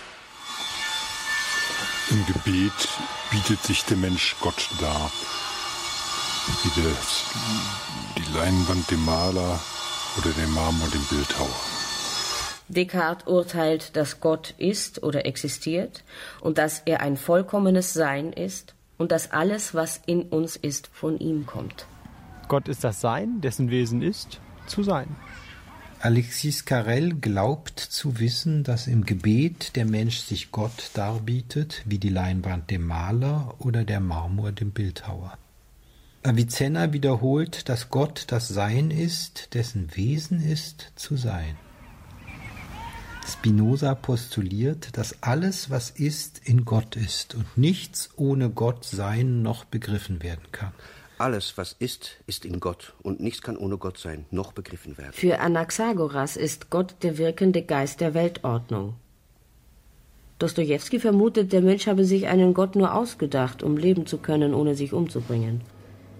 Im Gebet bietet sich der Mensch Gott dar. Wie die Leinwand dem Maler oder der Marmor dem Bildhauer. Descartes urteilt, dass Gott ist oder existiert und dass er ein vollkommenes Sein ist und dass alles, was in uns ist, von ihm kommt. Gott ist das Sein, dessen Wesen ist, zu sein. Alexis Carrel glaubt zu wissen, dass im Gebet der Mensch sich Gott darbietet, wie die Leinwand dem Maler oder der Marmor dem Bildhauer. Avicenna wiederholt, dass Gott das Sein ist, dessen Wesen ist, zu sein. Spinoza postuliert, dass alles, was ist, in Gott ist und nichts ohne Gott sein noch begriffen werden kann. Alles, was ist, ist in Gott und nichts kann ohne Gott sein, noch begriffen werden. Für Anaxagoras ist Gott der wirkende Geist der Weltordnung. Dostojewski vermutet, der Mensch habe sich einen Gott nur ausgedacht, um leben zu können, ohne sich umzubringen.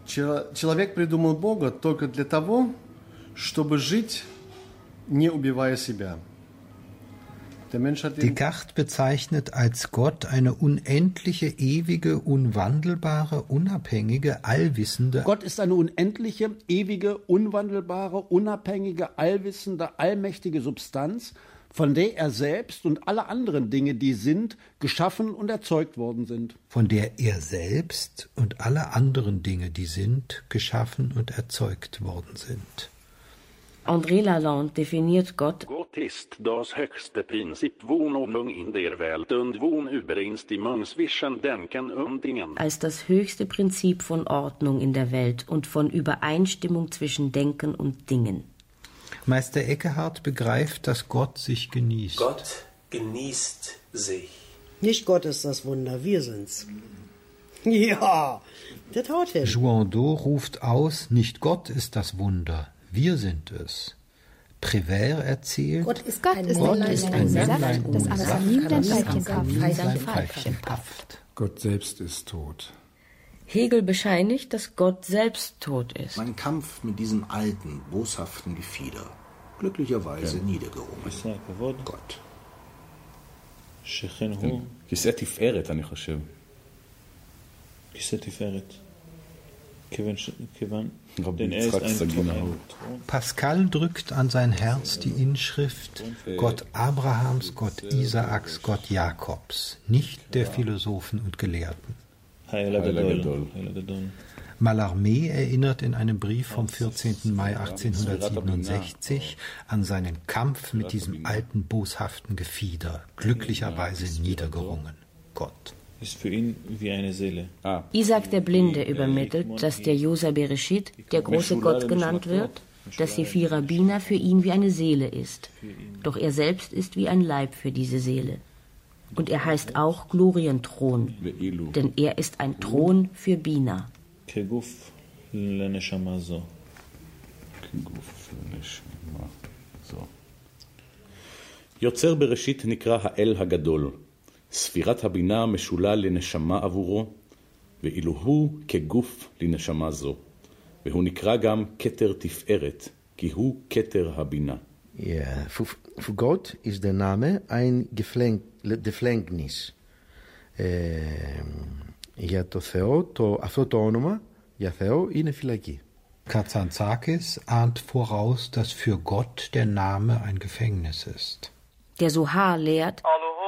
Человек придумал Бога только для того, чтобы жить, не убивая себя. Descartes bezeichnet als Gott eine unendliche, ewige, unwandelbare, unabhängige, allwissende. Gott ist eine unendliche, ewige, unwandelbare, unabhängige, allwissende, allmächtige Substanz, von der er selbst und alle anderen Dinge, die sind, geschaffen und erzeugt worden sind. Von der er selbst und alle anderen Dinge, die sind, geschaffen und erzeugt worden sind. André Lalande definiert Gott Gott ist das höchste Prinzip, Wohnordnung in der Welt und Wohnübereinstimmung zwischen Denken und Dingen. als das höchste Prinzip von Ordnung in der Welt und von Übereinstimmung zwischen Denken und Dingen. Meister Eckehardt begreift, dass Gott sich genießt. Gott genießt sich. Nicht Gott ist das Wunder, wir sind's. Ja, das haut hin. Jouandeau ruft aus, nicht Gott ist das Wunder, wir sind es. Prévert erzählt, Gott ist ein Männlein das aber sein Pfeifchen pafft. Gott selbst ist tot. Hegel bescheinigt, dass Gott selbst tot ist. Mein Kampf mit diesem alten, boshaften Gefieder. Glücklicherweise niedergerungen. Gott. כיסא תפארת, אני חושב. כיסא תפארת. Denn er ist ein Thron. Pascal drückt an sein Herz die Inschrift Gott Abrahams, Gott Isaaks, Gott Jakobs, nicht der Philosophen und Gelehrten. Mallarmé erinnert in einem Brief vom 14. Mai 1867 an seinen Kampf mit diesem alten, boshaften Gefieder, glücklicherweise niedergerungen, Gott. Ist für ihn wie eine Seele. Isaac der Blinde übermittelt, dass der Yosa Bereshit, der große Gott genannt wird, dass Sephira Bina für ihn wie eine Seele ist. Doch er selbst ist wie ein Leib für diese Seele. Und er heißt auch Glorienthron, denn er ist ein Thron für Bina. יוצר בראשית נקרא האל הגדול. ספירת הבינה משולה לנשמה עבורו, ואילו הוא כגוף לנשמה זו. והוא נקרא גם כתר תפארת, כי הוא כתר הבינה. Ja, für Gott ist der Name ein Gefängnis. Για το Θεό, αυτό το όνομα για Θεό είναι φυλακή. Kazantzakis ahnt voraus, dass für Gott der Name ein Gefängnis ist. Der Sohar lehrt,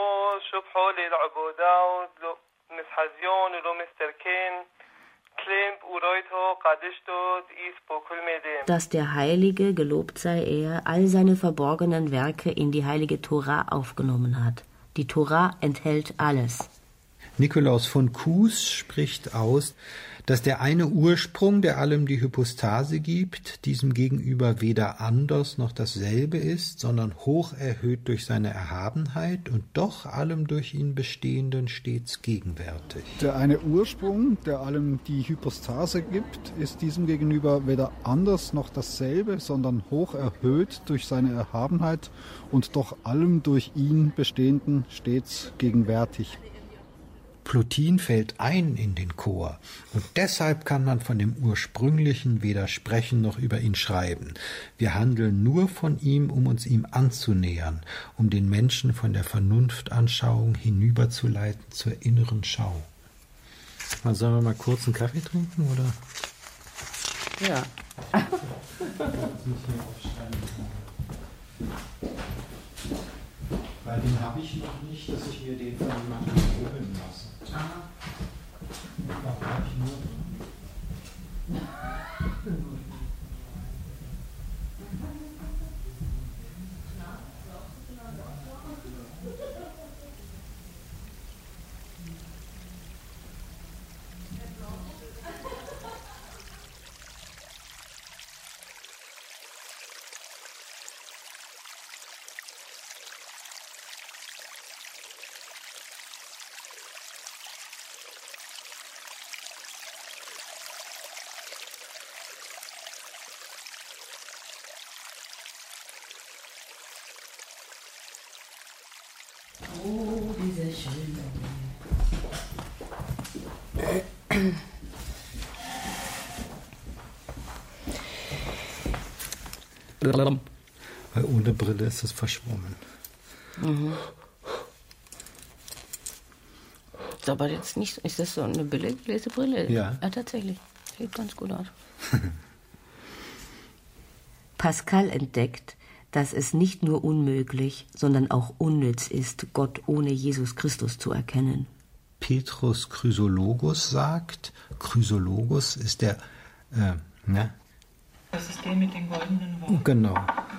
dass der Heilige, gelobt sei er, all seine verborgenen Werke in die heilige Tora aufgenommen hat. Die Tora enthält alles. Nikolaus von Kues spricht aus, dass der eine Ursprung, der allem die Hypostase gibt, diesem gegenüber weder anders noch dasselbe ist, sondern hoch erhöht durch seine Erhabenheit und doch allem durch ihn Bestehenden stets gegenwärtig. Der eine Ursprung, der allem die Hypostase gibt, ist diesem gegenüber weder anders noch dasselbe, sondern hoch erhöht durch seine Erhabenheit und doch allem durch ihn Bestehenden stets gegenwärtig. Plotin fällt ein in den Chor und deshalb kann man von dem Ursprünglichen weder sprechen noch über ihn schreiben. Wir handeln nur von ihm, um uns ihm anzunähern, um den Menschen von der Vernunftanschauung hinüberzuleiten zur inneren Schau. Sollen wir mal kurz einen Kaffee trinken, oder? Ja. Weil den habe ich noch nicht, dass ich mir den von jemandem probieren lasse. Da war ich nur drin. Oh, diese schöne. Weil ohne Brille ist es verschwommen. Mhm. Aber jetzt nicht, ist das so eine Lesebrille? Ja. Ja, tatsächlich. Sieht ganz gut aus. Pascal entdeckt, dass es nicht nur unmöglich, sondern auch unnütz ist, Gott ohne Jesus Christus zu erkennen. Petrus Chrysologus sagt, Chrysologus ist der, Das ist der mit den goldenen Worten. Genau.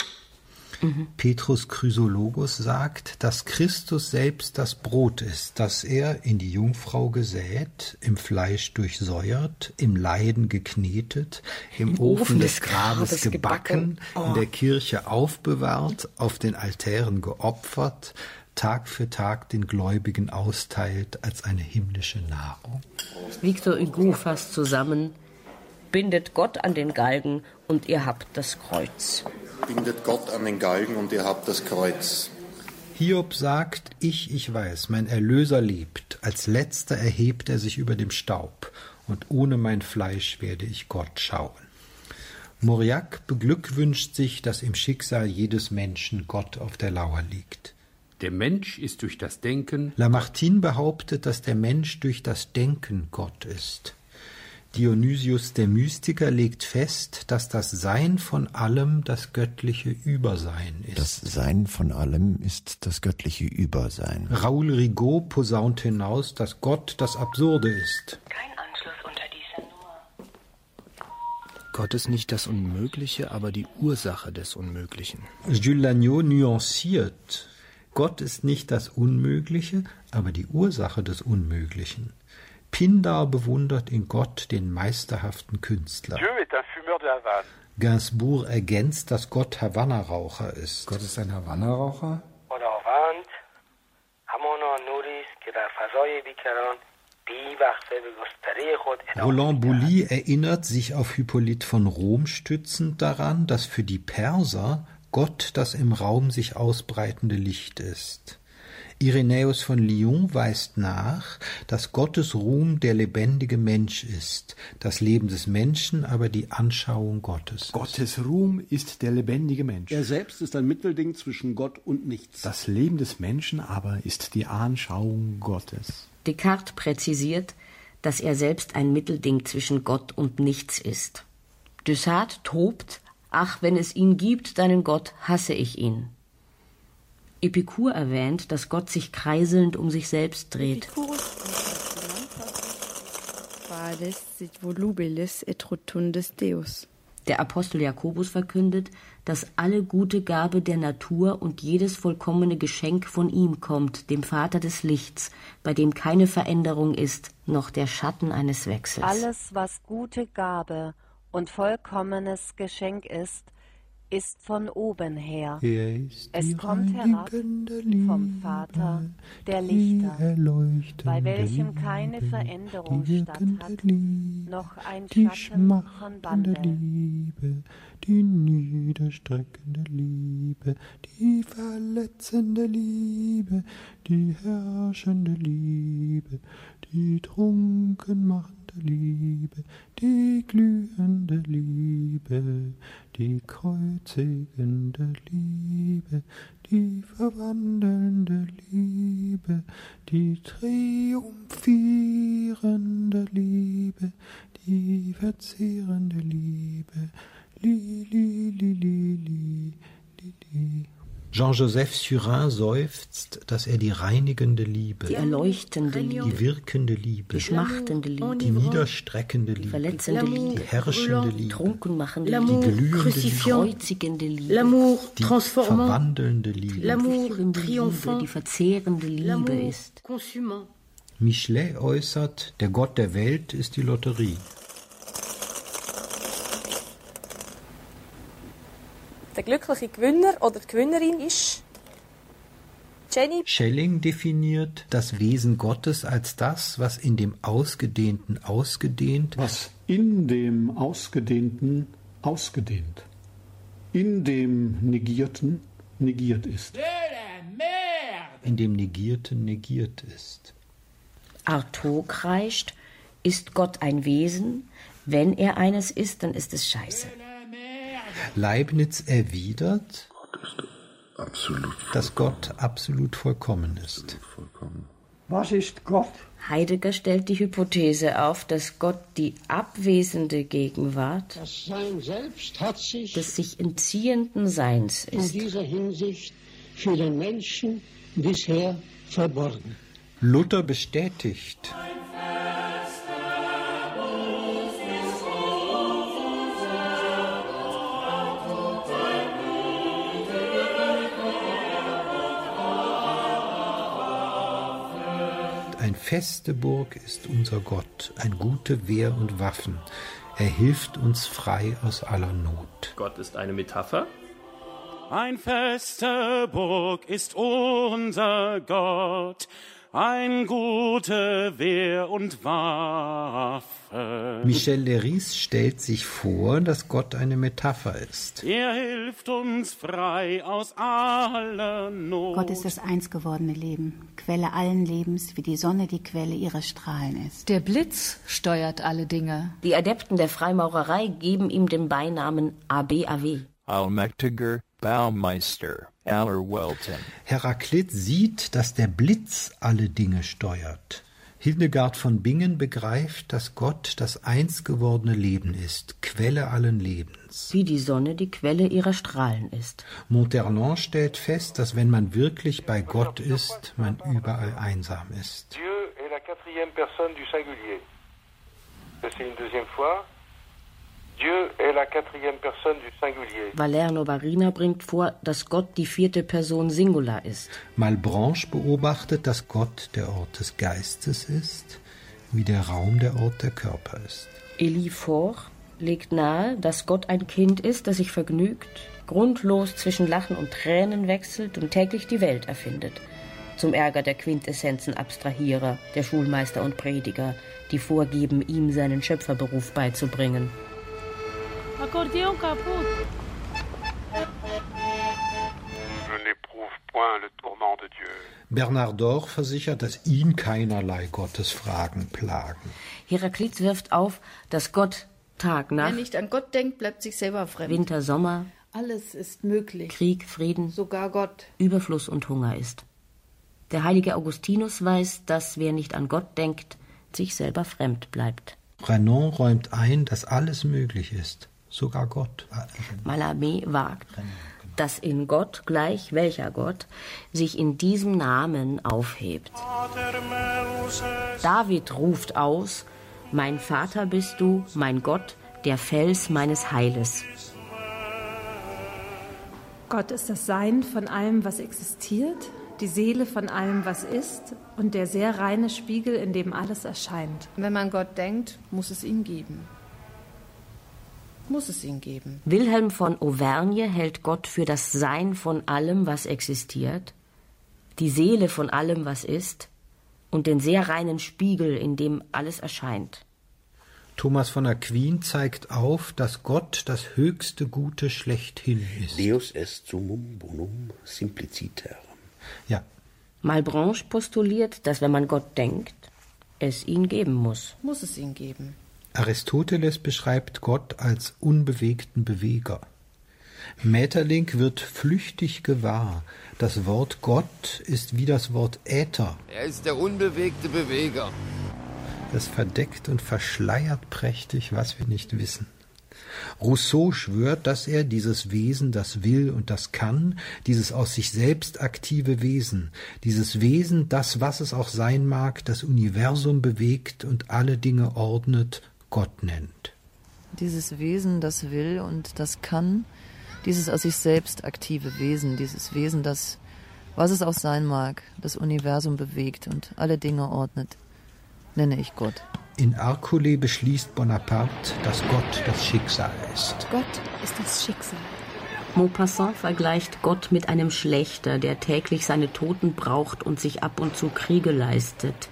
Petrus Chrysologus sagt, dass Christus selbst das Brot ist, das er in die Jungfrau gesät, im Fleisch durchsäuert, im Leiden geknetet, im Ofen des Grabes gebacken, in der Kirche aufbewahrt, auf den Altären geopfert, Tag für Tag den Gläubigen austeilt als eine himmlische Nahrung. Victor Hugo fasst zusammen: Bindet Gott an den Galgen und ihr habt das Kreuz. Bindet Gott an den Galgen und ihr habt das Kreuz. Hiob sagt, ich weiß, mein Erlöser lebt. Als letzter erhebt er sich über dem Staub. Und ohne mein Fleisch werde ich Gott schauen. Mauriac beglückwünscht sich, dass im Schicksal jedes Menschen Gott auf der Lauer liegt. Der Mensch ist durch das Denken. Lamartine behauptet, dass der Mensch durch das Denken Gott ist. Dionysius der Mystiker legt fest, dass das Sein von allem das göttliche Übersein ist. Das Sein von allem ist das göttliche Übersein. Raoul Rigaud posaunt hinaus, dass Gott das Absurde ist. Kein Anschluss unter dieser Nur. Gott ist nicht das Unmögliche, aber die Ursache des Unmöglichen. Jules Lagneau nuanciert: Gott ist nicht das Unmögliche, aber die Ursache des Unmöglichen. Pindar bewundert in Gott den meisterhaften Künstler. Dieu est un fumeur de Havane. Gainsbourg ergänzt, dass Gott Havanna-Raucher ist. Gott ist ein Havanna-Raucher? خداوند همانا نوری است که در فضای بیکران بی‌وقفه به گستره خود Roland Bouly erinnert sich auf Hippolyt von Rom stützend daran, dass für die Perser Gott das im Raum sich ausbreitende Licht ist. Irenäus von Lyon weist nach, dass Gottes Ruhm der lebendige Mensch ist, das Leben des Menschen aber die Anschauung Gottes. Gottes Ruhm ist der lebendige Mensch. Er selbst ist ein Mittelding zwischen Gott und nichts. Das Leben des Menschen aber ist die Anschauung Gottes. Descartes präzisiert, dass er selbst ein Mittelding zwischen Gott und nichts ist. Dessart tobt: Ach, wenn es ihn gibt, deinen Gott, hasse ich ihn. Epikur erwähnt, dass Gott sich kreiselnd um sich selbst dreht. Der Apostel Jakobus verkündet, dass alle gute Gabe der Natur und jedes vollkommene Geschenk von ihm kommt, dem Vater des Lichts, bei dem keine Veränderung ist, noch der Schatten eines Wechsels. Alles, was gute Gabe und vollkommenes Geschenk ist von oben her. Es kommt herab vom Vater der Lichter, bei welchem keine Veränderung statt hat, noch ein Schatten von Wandel. Liebe, die niederstreckende Liebe, die verletzende Liebe, die herrschende Liebe, die trunken machende Liebe, die glühende Liebe, die kreuzigende Liebe, die verwandelnde Liebe, die triumphierende Liebe, die verzehrende Liebe, li, li, li, li, li, li, li. Jean-Joseph Surin seufzt, dass er die reinigende Liebe, die erleuchtende Liebe, die wirkende Liebe, die schmachtende Liebe, die niederstreckende Liebe, die verletzende Liebe, die herrschende Liebe, die trunkenmachende die Liebe, glühende die kreuzigende Liebe, die verwandelnde Liebe, die verzehrende Liebe ist. Michelet äußert, der Gott der Welt ist die Lotterie. Der glückliche Gewinner oder die Gewinnerin ist Jenny. Schelling definiert das Wesen Gottes als das, was in dem Ausgedehnten ausgedehnt, was in dem Ausgedehnten ausgedehnt, in dem Negierten negiert ist. In dem Negierten negiert ist. Artaud kreischt: Ist Gott ein Wesen? Wenn er eines ist, dann ist es scheiße. Leibniz erwidert, dass Gott absolut vollkommen ist. Was ist Gott? Heidegger stellt die Hypothese auf, dass Gott die abwesende Gegenwart Das Sein selbst hat sich des sich entziehenden Seins ist. in dieser Hinsicht für den Menschen bisher verborgen. Luther bestätigt, ein feste Burg ist unser Gott, ein gute Wehr und Waffen. Er hilft uns frei aus aller Not. Gott ist eine Metapher. Ein feste Burg ist unser Gott, ein gute Wehr und Waffe. Michel Leiris stellt sich vor, dass Gott eine Metapher ist. Er hilft uns frei aus aller Not. Gott ist das eins gewordene Leben, Quelle allen Lebens, wie die Sonne die Quelle ihrer Strahlen ist. Der Blitz steuert alle Dinge. Die Adepten der Freimaurerei geben ihm den Beinamen ABAW. Allmächtiger Baumeister aller Welten. Heraklit sieht, dass der Blitz alle Dinge steuert. Hildegard von Bingen begreift, dass Gott das eins gewordene Leben ist, Quelle allen Lebens. Wie die Sonne die Quelle ihrer Strahlen ist. Monternon stellt fest, dass wenn man wirklich bei Gott ist, man überall einsam ist. Dieu est la quatrième personne du singulier. C'est une deuxième fois. Dieu est la quatrième personne du singulier. Valerno Varina bringt vor, dass Gott die vierte Person Singular ist. Malebranche beobachtet, dass Gott der Ort des Geistes ist, wie der Raum der Ort der Körper ist. Élie Faure legt nahe, dass Gott ein Kind ist, das sich vergnügt, grundlos zwischen Lachen und Tränen wechselt und täglich die Welt erfindet. Zum Ärger der Quintessenzen-Abstrahierer, der Schulmeister und Prediger, die vorgeben, ihm seinen Schöpferberuf beizubringen. Akkordeon kaputt. Je n'éprouve point le tourment de Dieu. Bernard Dor versichert, dass ihn keinerlei Gottesfragen plagen. Heraklit wirft auf, dass Gott Tag, Nacht, Wer nicht an Gott denkt, bleibt sich selber fremd. Winter, Sommer, alles ist möglich. Krieg, Frieden, sogar Gott, Überfluss und Hunger ist. Der heilige Augustinus weiß, dass wer nicht an Gott denkt, sich selber fremd bleibt. Renan räumt ein, dass alles möglich ist. Sogar Gott. Mallarmé wagt, dass in Gott, gleich welcher Gott, sich in diesem Namen aufhebt. David ruft aus, mein Vater bist du, mein Gott, der Fels meines Heiles. Gott ist das Sein von allem, was existiert, die Seele von allem, was ist und der sehr reine Spiegel, in dem alles erscheint. Wenn man Gott denkt, muss es ihn geben. Muss es ihn geben. Wilhelm von Auvergne hält Gott für das Sein von allem, was existiert, die Seele von allem, was ist und den sehr reinen Spiegel, in dem alles erscheint. Thomas von Aquin zeigt auf, dass Gott das höchste Gute schlechthin ist. Deus est summum bonum simpliciter. Ja. Malebranche postuliert, dass wenn man Gott denkt, es ihn geben muss. Muss es ihn geben. Aristoteles beschreibt Gott als unbewegten Beweger. Maeterlinck wird flüchtig gewahr, das Wort Gott ist wie das Wort Äther. Er ist der unbewegte Beweger. Es verdeckt und verschleiert prächtig, was wir nicht wissen. Rousseau schwört, dass er dieses Wesen, das will und das kann, dieses aus sich selbst aktive Wesen, dieses Wesen, das, was es auch sein mag, das Universum bewegt und alle Dinge ordnet, Gott nennt. Dieses Wesen, das will und das kann, dieses aus sich selbst aktive Wesen, dieses Wesen, das, was es auch sein mag, das Universum bewegt und alle Dinge ordnet, nenne ich Gott. In Arcole beschließt Bonaparte, dass Gott das Schicksal ist. Gott ist das Schicksal. Maupassant vergleicht Gott mit einem Schlächter, der täglich seine Toten braucht und sich ab und zu Kriege leistet.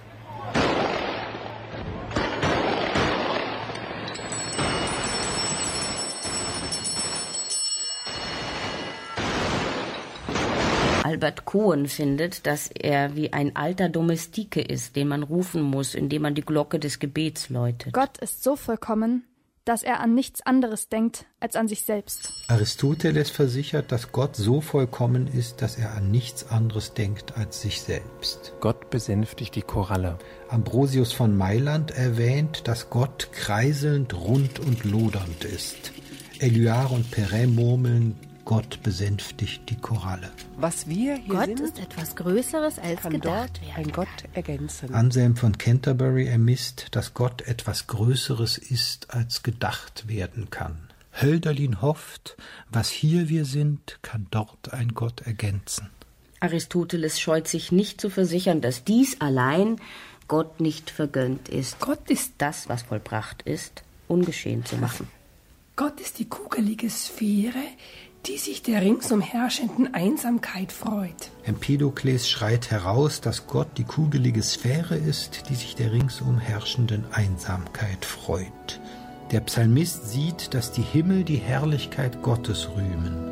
Albert Cohen findet, dass er wie ein alter Domestike ist, den man rufen muss, indem man die Glocke des Gebets läutet. Gott ist so vollkommen, dass er an nichts anderes denkt als an sich selbst. Aristoteles versichert, dass Gott so vollkommen ist, dass er an nichts anderes denkt als sich selbst. Gott besänftigt die Koralle. Ambrosius von Mailand erwähnt, dass Gott kreiselnd, rund und lodernd ist. Éluard und Perret murmeln, Gott besänftigt die Koralle. Was wir hier Gott sind, ist etwas Größeres, als kann gedacht dort werden ein Gott ergänzen. Anselm von Canterbury ermisst, dass Gott etwas Größeres ist, als gedacht werden kann. Hölderlin hofft, was hier wir sind, kann dort ein Gott ergänzen. Aristoteles scheut sich nicht zu versichern, dass dies allein Gott nicht vergönnt ist. Gott ist das, was vollbracht ist, ungeschehen zu machen. Gott ist die kugelige Sphäre, die sich der ringsum herrschenden Einsamkeit freut. Empedokles schreit heraus, dass Gott die kugelige Sphäre ist, die sich der ringsum herrschenden Einsamkeit freut. Der Psalmist sieht, dass die Himmel die Herrlichkeit Gottes rühmen.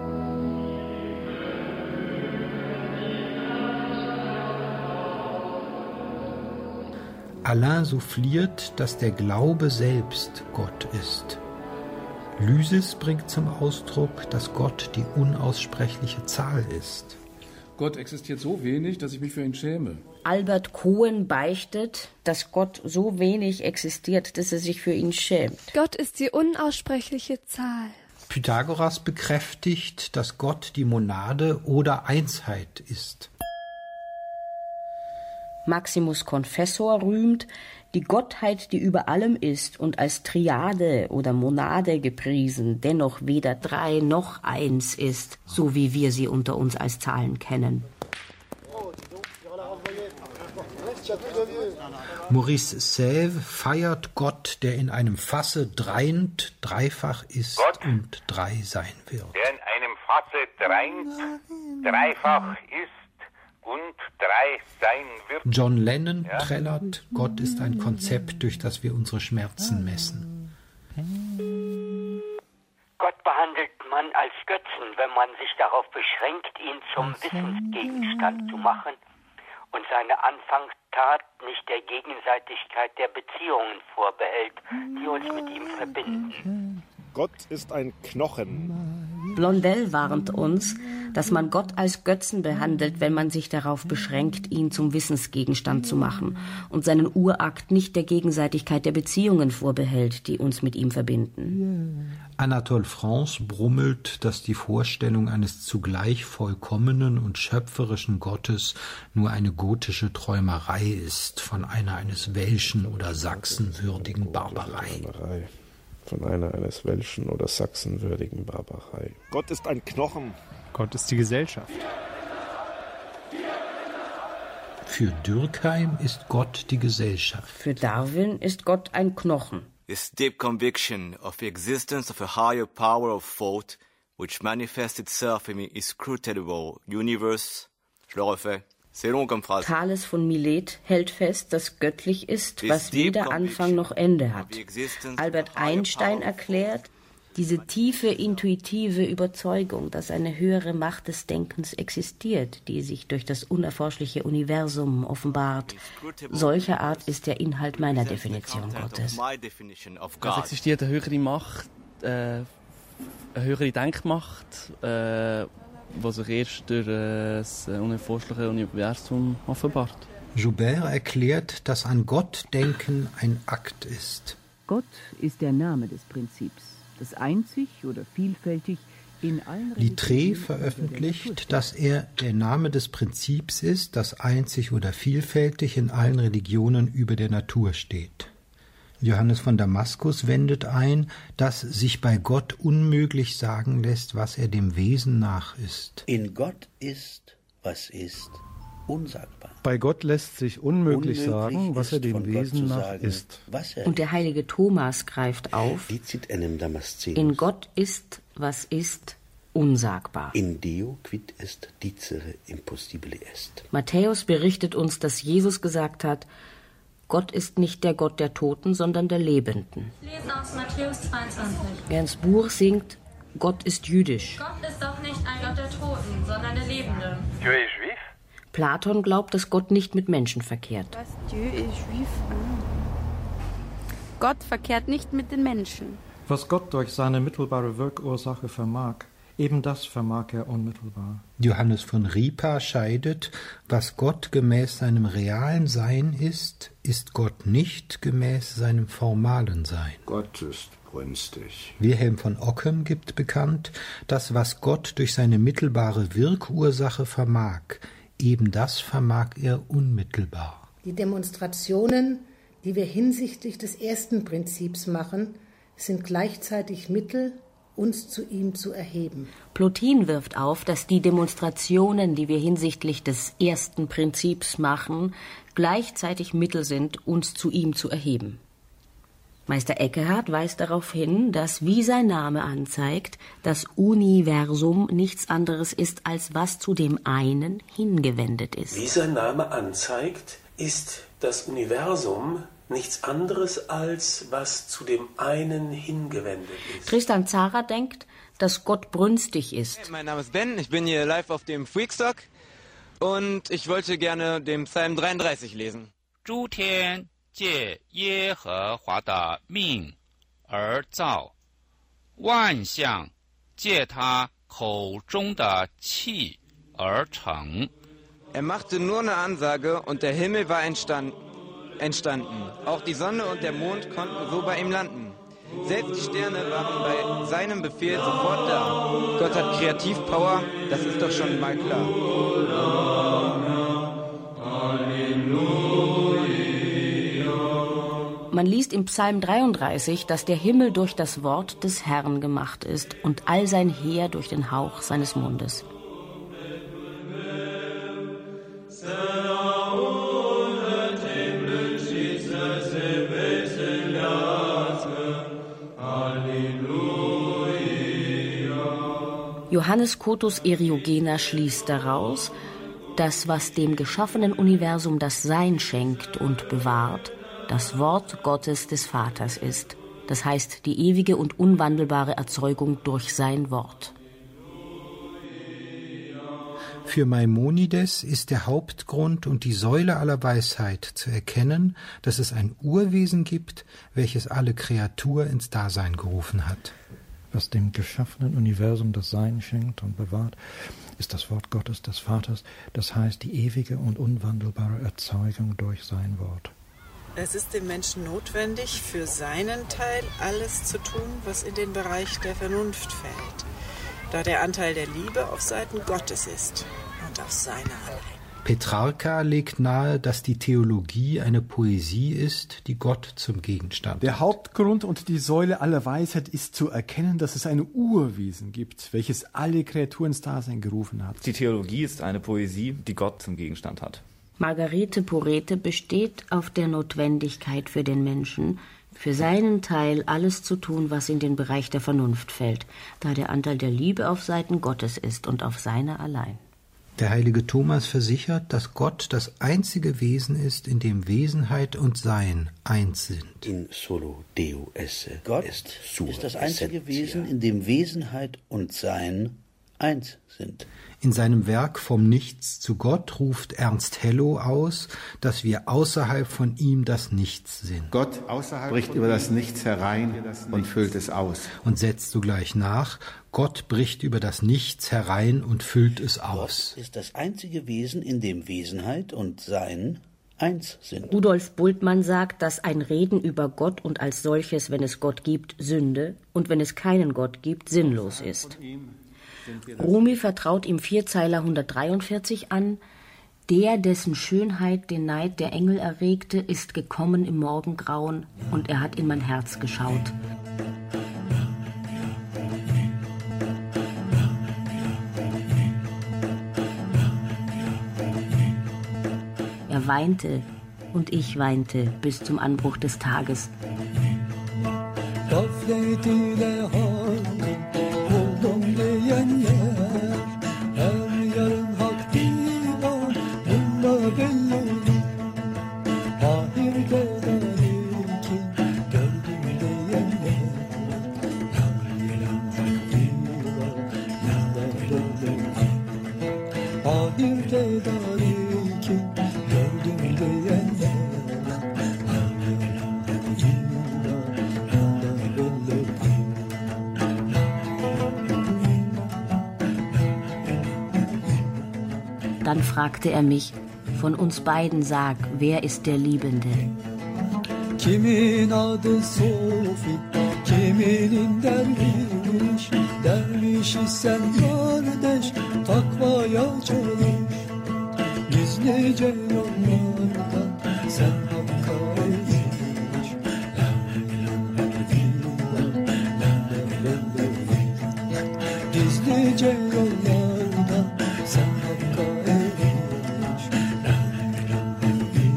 Alain souffliert, dass der Glaube selbst Gott ist. Lysis bringt zum Ausdruck, dass Gott die unaussprechliche Zahl ist. Gott existiert so wenig, dass ich mich für ihn schäme. Albert Cohen beichtet, dass Gott so wenig existiert, dass er sich für ihn schämt. Gott ist die unaussprechliche Zahl. Pythagoras bekräftigt, dass Gott die Monade oder Einsheit ist. Maximus Confessor rühmt die Gottheit, die über allem ist und als Triade oder Monade gepriesen, dennoch weder 3 noch 1 ist, so wie wir sie unter uns als Zahlen kennen. Maurice Sèvres feiert Gott, der in einem Fasse dreiend, dreifach ist Gott, und 3 sein wird. Der in einem Fasse dreiend, dreifach ist und 3 sein wird. John Lennon trällert, Gott ist ein Konzept, durch das wir unsere Schmerzen messen. Gott behandelt man als Götzen, wenn man sich darauf beschränkt, ihn zum Wissensgegenstand zu machen und seine Anfangstat nicht der Gegenseitigkeit der Beziehungen vorbehält, die uns mit ihm verbinden. Gott ist ein Knochen. Blondel warnt uns, dass man Gott als Götzen behandelt, wenn man sich darauf beschränkt, ihn zum Wissensgegenstand zu machen und seinen Urakt nicht der Gegenseitigkeit der Beziehungen vorbehält, die uns mit ihm verbinden. Anatole France brummelt, dass die Vorstellung eines zugleich vollkommenen und schöpferischen Gottes nur eine gotische Träumerei ist, von einer eines Welschen oder Sachsen würdigen Barbarei. Von einer eines Welschen oder Sachsen würdigen Barbarei. Gott ist ein Knochen. Gott ist die Gesellschaft. Für Durkheim ist Gott die Gesellschaft. Für Darwin ist Gott ein Knochen. This deep conviction of the existence of a higher power of thought, which manifests itself in the inscrutable universe, Thales von Milet hält fest, dass göttlich ist, was weder Anfang noch Ende hat. Albert Einstein erklärt, diese tiefe intuitive Überzeugung, dass eine höhere Macht des Denkens existiert, die sich durch das unerforschliche Universum offenbart. Solcher Art ist der Inhalt meiner Definition Gottes. Es existiert eine höhere Macht, eine höhere Denkmacht, was sich erst durch das unerforschliche Universum offenbart. Joubert erklärt, dass an Gott denken ein Akt ist. Gott ist der Name des Prinzips, das einzig oder vielfältig in allen Littré veröffentlicht, dass er der Name des Prinzips ist, das einzig oder vielfältig in allen Religionen über der Natur steht. Johannes von Damaskus wendet ein, dass sich bei Gott unmöglich sagen lässt, was er dem Wesen nach ist. In Gott ist, was ist, unsagbar. Bei Gott lässt sich unmöglich sagen, was er dem Wesen nach ist. Und der heilige Thomas greift auf, in Gott ist, was ist, unsagbar. In Deo quid est dicere impossibile est. Matthäus berichtet uns, dass Jesus gesagt hat, Gott ist nicht der Gott der Toten, sondern der Lebenden. Lesen aus Matthäus 22. Ernst Buch singt, Gott ist jüdisch. Gott ist doch nicht ein Gott der Toten, sondern der Lebenden. Dieu est juif. Platon glaubt, dass Gott nicht mit Menschen verkehrt. Dieu est juif. Gott verkehrt nicht mit den Menschen. Was Gott durch seine mittelbare Wirkursache vermag, eben das vermag er unmittelbar. Johannes von Ripa scheidet, was Gott gemäß seinem realen Sein ist Gott nicht gemäß seinem formalen Sein. Gott ist brünstig. Wilhelm von Ockham gibt bekannt, dass was Gott durch seine mittelbare Wirkursache vermag, eben das vermag er unmittelbar. Die Demonstrationen, die wir hinsichtlich des ersten Prinzips machen, sind gleichzeitig Mittel, uns zu ihm zu erheben. Plotin wirft auf, dass die Demonstrationen, die wir hinsichtlich des ersten Prinzips machen, gleichzeitig Mittel sind, uns zu ihm zu erheben. Meister Eckehart weist darauf hin, dass, wie sein Name anzeigt, das Universum nichts anderes ist, als was zu dem einen hingewendet ist. Wie sein Name anzeigt, ist das Universum nichts anderes, als was zu dem einen hingewendet ist. Tristan Tzara denkt, dass Gott brünstig ist. Hey, mein Name ist Ben, ich bin hier live auf dem Freakstock und ich wollte gerne den Psalm 33 lesen. 诸天借耶和华的命而造，万象借他口中的气而成。 Er machte nur eine Ansage und der Himmel war entstanden. Auch die Sonne und der Mond konnten so bei ihm landen. Selbst die Sterne waren bei seinem Befehl sofort da. Gott hat Kreativpower, das ist doch schon mal klar. Man liest im Psalm 33, dass der Himmel durch das Wort des Herrn gemacht ist und all sein Heer durch den Hauch seines Mundes. Johannes Cotus Eriugena schließt daraus, dass was dem geschaffenen Universum das Sein schenkt und bewahrt, das Wort Gottes des Vaters ist, das heißt die ewige und unwandelbare Erzeugung durch sein Wort. Für Maimonides ist der Hauptgrund und die Säule aller Weisheit zu erkennen, dass es ein Urwesen gibt, welches alle Kreatur ins Dasein gerufen hat. Was dem geschaffenen Universum das Sein schenkt und bewahrt, ist das Wort Gottes des Vaters, das heißt die ewige und unwandelbare Erzeugung durch sein Wort. Es ist dem Menschen notwendig, für seinen Teil alles zu tun, was in den Bereich der Vernunft fällt, da der Anteil der Liebe auf Seiten Gottes ist und auf seiner allein. Petrarca legt nahe, dass die Theologie eine Poesie ist, die Gott zum Gegenstand Der Hauptgrund und die Säule aller Weisheit ist zu erkennen, dass es ein Urwesen gibt, welches alle Kreaturen ins Dasein gerufen hat. Die Theologie ist eine Poesie, die Gott zum Gegenstand hat. Margarete Porete besteht auf der Notwendigkeit für den Menschen, für seinen Teil alles zu tun, was in den Bereich der Vernunft fällt, da der Anteil der Liebe auf Seiten Gottes ist und auf seiner allein. Der heilige Thomas versichert, dass Gott das einzige Wesen ist, in dem Wesenheit und Sein eins sind. In solo Deo esse. Gott ist das einzige Wesen, in dem Wesenheit und Sein eins sind. In seinem Werk Vom Nichts zu Gott ruft Ernst Hello aus, dass wir außerhalb von ihm das Nichts sind. Gott bricht über das Nichts herein und füllt es aus. Und setzt sogleich nach, Gott bricht über das Nichts herein und füllt es aus. Gott ist das einzige Wesen, in dem Wesenheit und Sein eins sind. Rudolf Bultmann sagt, dass ein Reden über Gott und als solches, wenn es Gott gibt, Sünde und wenn es keinen Gott gibt, sinnlos ist. Rumi vertraut ihm Vierzeiler 143 an: Der, dessen Schönheit den Neid der Engel erregte, ist gekommen im Morgengrauen und er hat in mein Herz geschaut. Er weinte und ich weinte bis zum Anbruch des Tages. Dann fragte er mich, von uns beiden sag, wer ist der Liebende? Kimin adı Sofi, kiminin derviş, derviş isen kardeş, takvaya çalış. Biz nice yollardan sen hakka eriş. La ilahe illallah, la ilahe illallah. Biz nice yollardan sen hakka eriş. La ilahe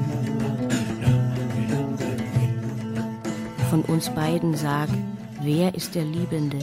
illallah. Von uns beiden sag, wer ist der Liebende?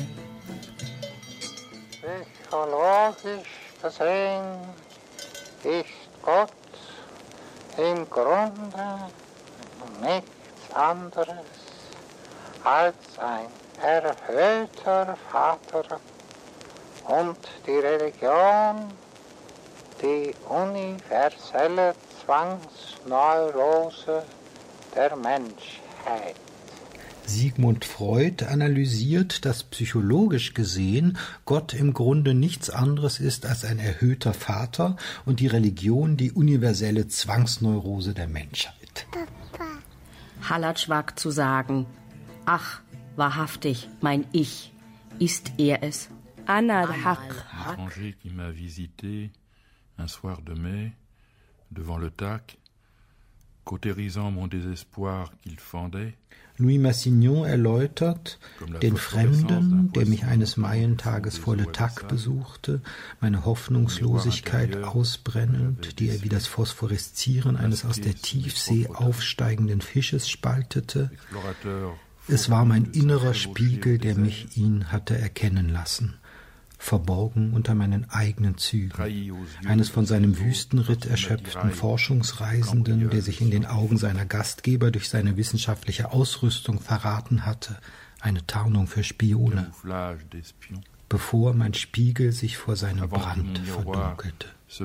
Psychologisch gesehen ist Gott im Grunde nichts anderes als ein erhöhter Vater und die Religion, die universelle Zwangsneurose der Menschheit. Sigmund Freud analysiert, dass psychologisch gesehen Gott im Grunde nichts anderes ist als ein erhöhter Vater und die Religion die universelle Zwangsneurose der Menschheit. Hallatsch wagt zu sagen, ach, wahrhaftig, mein Ich, ist er es. Ana al-Haq. Un étranger qui m'a visité un soir de mai devant le Tac, cautérisant mon désespoir qu'il fendait. Louis Massignon erläutert den Fremden, der mich eines Maientages vor Le Tac besuchte, meine Hoffnungslosigkeit ausbrennend, die er wie das Phosphoreszieren eines aus der Tiefsee aufsteigenden Fisches spaltete. Es war mein innerer Spiegel, der mich ihn hatte erkennen lassen, verborgen unter meinen eigenen Zügen, eines von seinem Wüstenritt erschöpften Forschungsreisenden, der sich in den Augen seiner Gastgeber durch seine wissenschaftliche Ausrüstung verraten hatte, eine Tarnung für Spione, bevor mein Spiegel sich vor seinem Brand verdunkelte.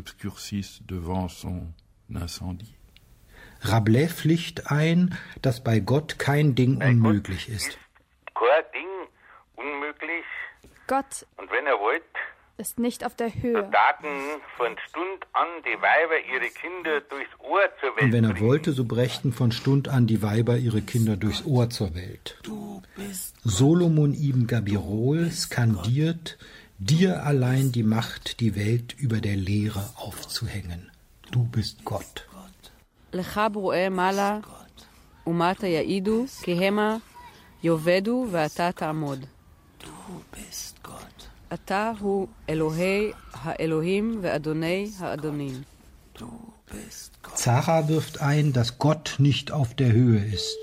Rabelais pflicht ein, dass bei Gott kein Ding unmöglich ist. Kein Ding unmöglich. Gott und wenn er wollt, ist nicht auf der Höhe. So taten von Stund an die Weiber ihre Kinder durchs Ohr zur Welt. Und wenn er wollte, so brächten von Stund an die Weiber ihre Kinder durchs Ohr zur Welt. Solomon ibn Gabirol skandiert, dir allein die Macht, die Welt über der Lehre aufzuhängen. Du bist Gott. Lecha brue mala umata yaidu kehema yovedu ve'ata ta'amod. Du bist Gott. אתה הוא אלוהי האלוהים ואדוני האדונים. Du bist Gott. Zara wirft ein, dass Gott nicht auf der Höhe ist.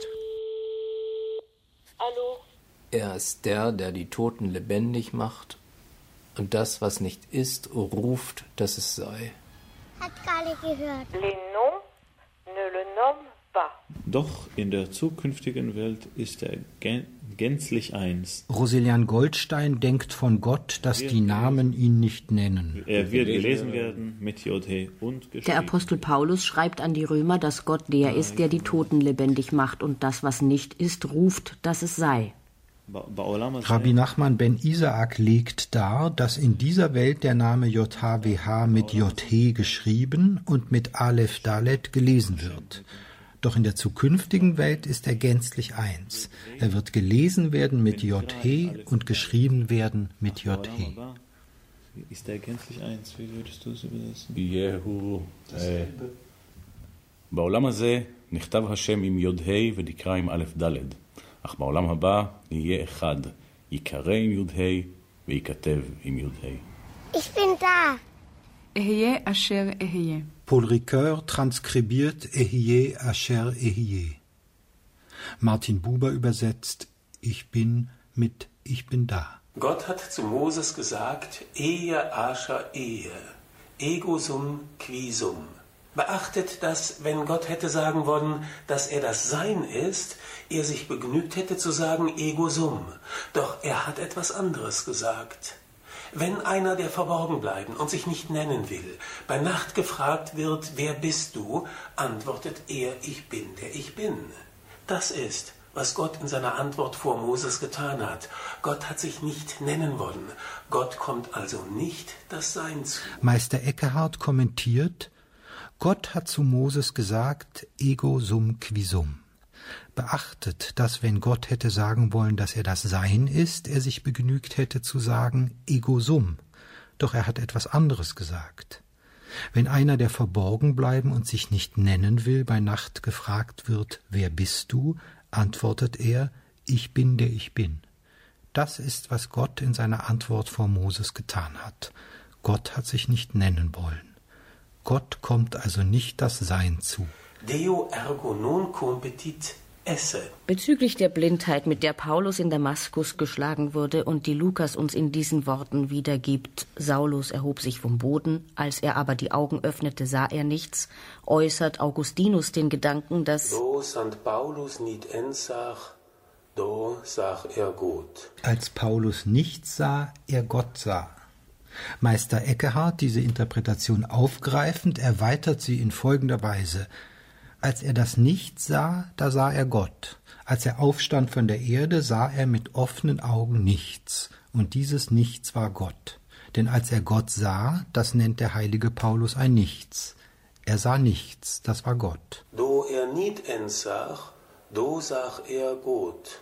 Hallo? Er ist der, der die Toten lebendig macht und das, was nicht ist, ruft, dass es sei. Hat gar nicht gehört. Les noms ne le nomment pas. Doch in der zukünftigen Welt ist er gänzlich eins. Roselian Goldstein denkt von Gott, dass die Namen ihn nicht nennen. Er wird gelesen werden mit Jod-He und geschrieben. Der Apostel Paulus schreibt an die Römer, dass Gott der ist, der die Toten lebendig macht und das, was nicht ist, ruft, dass es sei. Rabbi Nachman ben Isaak legt dar, dass in dieser Welt der Name JHWH mit Jod-He geschrieben und mit Aleph Dalet gelesen wird. Doch in der zukünftigen Welt ist er gänzlich eins. Er wird gelesen werden mit Jod-He und geschrieben werden mit Jod-He. Ist er gänzlich eins? Wie würdest du es übersetzen? Yehu. בעולם הזה נכתב השם עם יוד-ה' ונקרא עם א' ד', אך בעולם הבא יהיה אחד, יקרא עם יוד-ה' וייכתב עם יוד-ה'. Ich bin da. אהיה אשר אהיה. Paul Ricoeur transkribiert Ehye Asher Ehye. Martin Buber übersetzt Ich bin mit Ich bin da. Gott hat zu Moses gesagt, Ehe Asher Ehe, ego sum qui sum. Beachtet, dass, wenn Gott hätte sagen wollen, dass er das Sein ist, er sich begnügt hätte zu sagen ego sum. Doch er hat etwas anderes gesagt. Wenn einer, der verborgen bleiben und sich nicht nennen will, bei Nacht gefragt wird, wer bist du, antwortet er, ich bin, der ich bin. Das ist, was Gott in seiner Antwort vor Moses getan hat. Gott hat sich nicht nennen wollen. Gott kommt also nicht das Sein zu. Meister Eckehart kommentiert, Gott hat zu Moses gesagt, ego sum qui sum. Beachtet, dass wenn Gott hätte sagen wollen, dass er das Sein ist, er sich begnügt hätte zu sagen, ego sum. Doch er hat etwas anderes gesagt. Wenn einer, der verborgen bleiben und sich nicht nennen will, bei Nacht gefragt wird, wer bist du, antwortet er, ich bin, der ich bin. Das ist, was Gott in seiner Antwort vor Moses getan hat. Gott hat sich nicht nennen wollen. Gott kommt also nicht das Sein zu. Deo ergo non competit esse. Bezüglich der Blindheit, mit der Paulus in Damaskus geschlagen wurde und die Lukas uns in diesen Worten wiedergibt, Saulus erhob sich vom Boden, als er aber die Augen öffnete, sah er nichts, äußert Augustinus den Gedanken, dass Do sant Paulus nit ensach, do sah er Gott. Als Paulus nichts sah, er Gott sah. Meister Eckehart, diese Interpretation aufgreifend, erweitert sie in folgender Weise. Als er das Nichts sah, da sah er Gott. Als er aufstand von der Erde, sah er mit offenen Augen nichts. Und dieses Nichts war Gott. Denn als er Gott sah, das nennt der heilige Paulus ein Nichts. Er sah nichts, das war Gott. Do er nit ensach, do sah er Gott.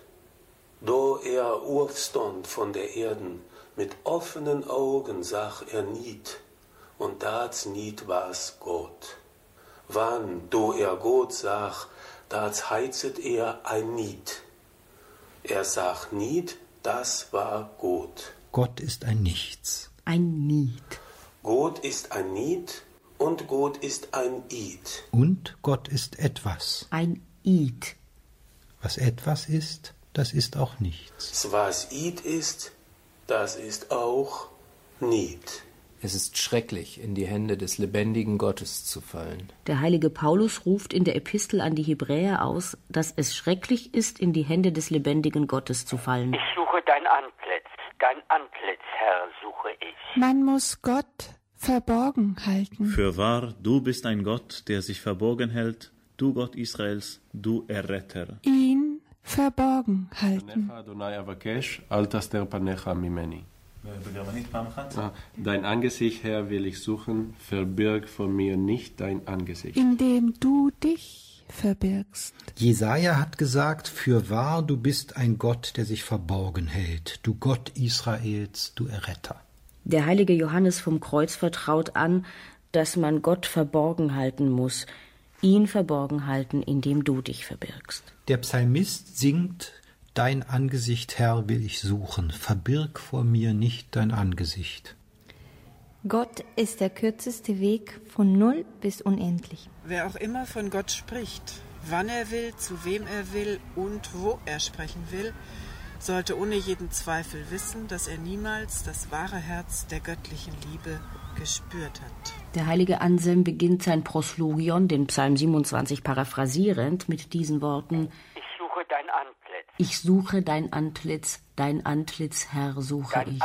Do er aufstund von der Erden, mit offenen Augen sah er nit. Und das nit war's Gott. Wann, do er Gott sah, das heizet er ein Niet. Er sah Niet, das war Gott. Gott ist ein Nichts. Ein Niet. Gott ist ein Niet und Gott ist ein Id. Und Gott ist etwas. Ein Id. Was etwas ist, das ist auch nichts. Was Id ist, das ist auch Niet. Es ist schrecklich, in die Hände des lebendigen Gottes zu fallen. Der heilige Paulus ruft in der Epistel an die Hebräer aus, dass es schrecklich ist, in die Hände des lebendigen Gottes zu fallen. Ich suche dein Antlitz, Herr, suche ich. Man muss Gott verborgen halten. Fürwahr, du bist ein Gott, der sich verborgen hält, du Gott Israels, du Erretter. Ihn verborgen halten. Dein Angesicht, Herr, will ich suchen, verbirg vor mir nicht dein Angesicht. Indem du dich verbirgst. Jesaja hat gesagt, fürwahr, du bist ein Gott, der sich verborgen hält, du Gott Israels, du Erretter. Der heilige Johannes vom Kreuz vertraut an, dass man Gott verborgen halten muss, ihn verborgen halten, indem du dich verbirgst. Der Psalmist singt, dein Angesicht, Herr, will ich suchen, verbirg vor mir nicht dein Angesicht. Gott ist der kürzeste Weg von Null bis unendlich. Wer auch immer von Gott spricht, wann er will, zu wem er will und wo er sprechen will, sollte ohne jeden Zweifel wissen, dass er niemals das wahre Herz der göttlichen Liebe gespürt hat. Der heilige Anselm beginnt sein Proslogion, den Psalm 27 paraphrasierend, mit diesen Worten: Ich suche dein Antlitz, Herr, suche ich.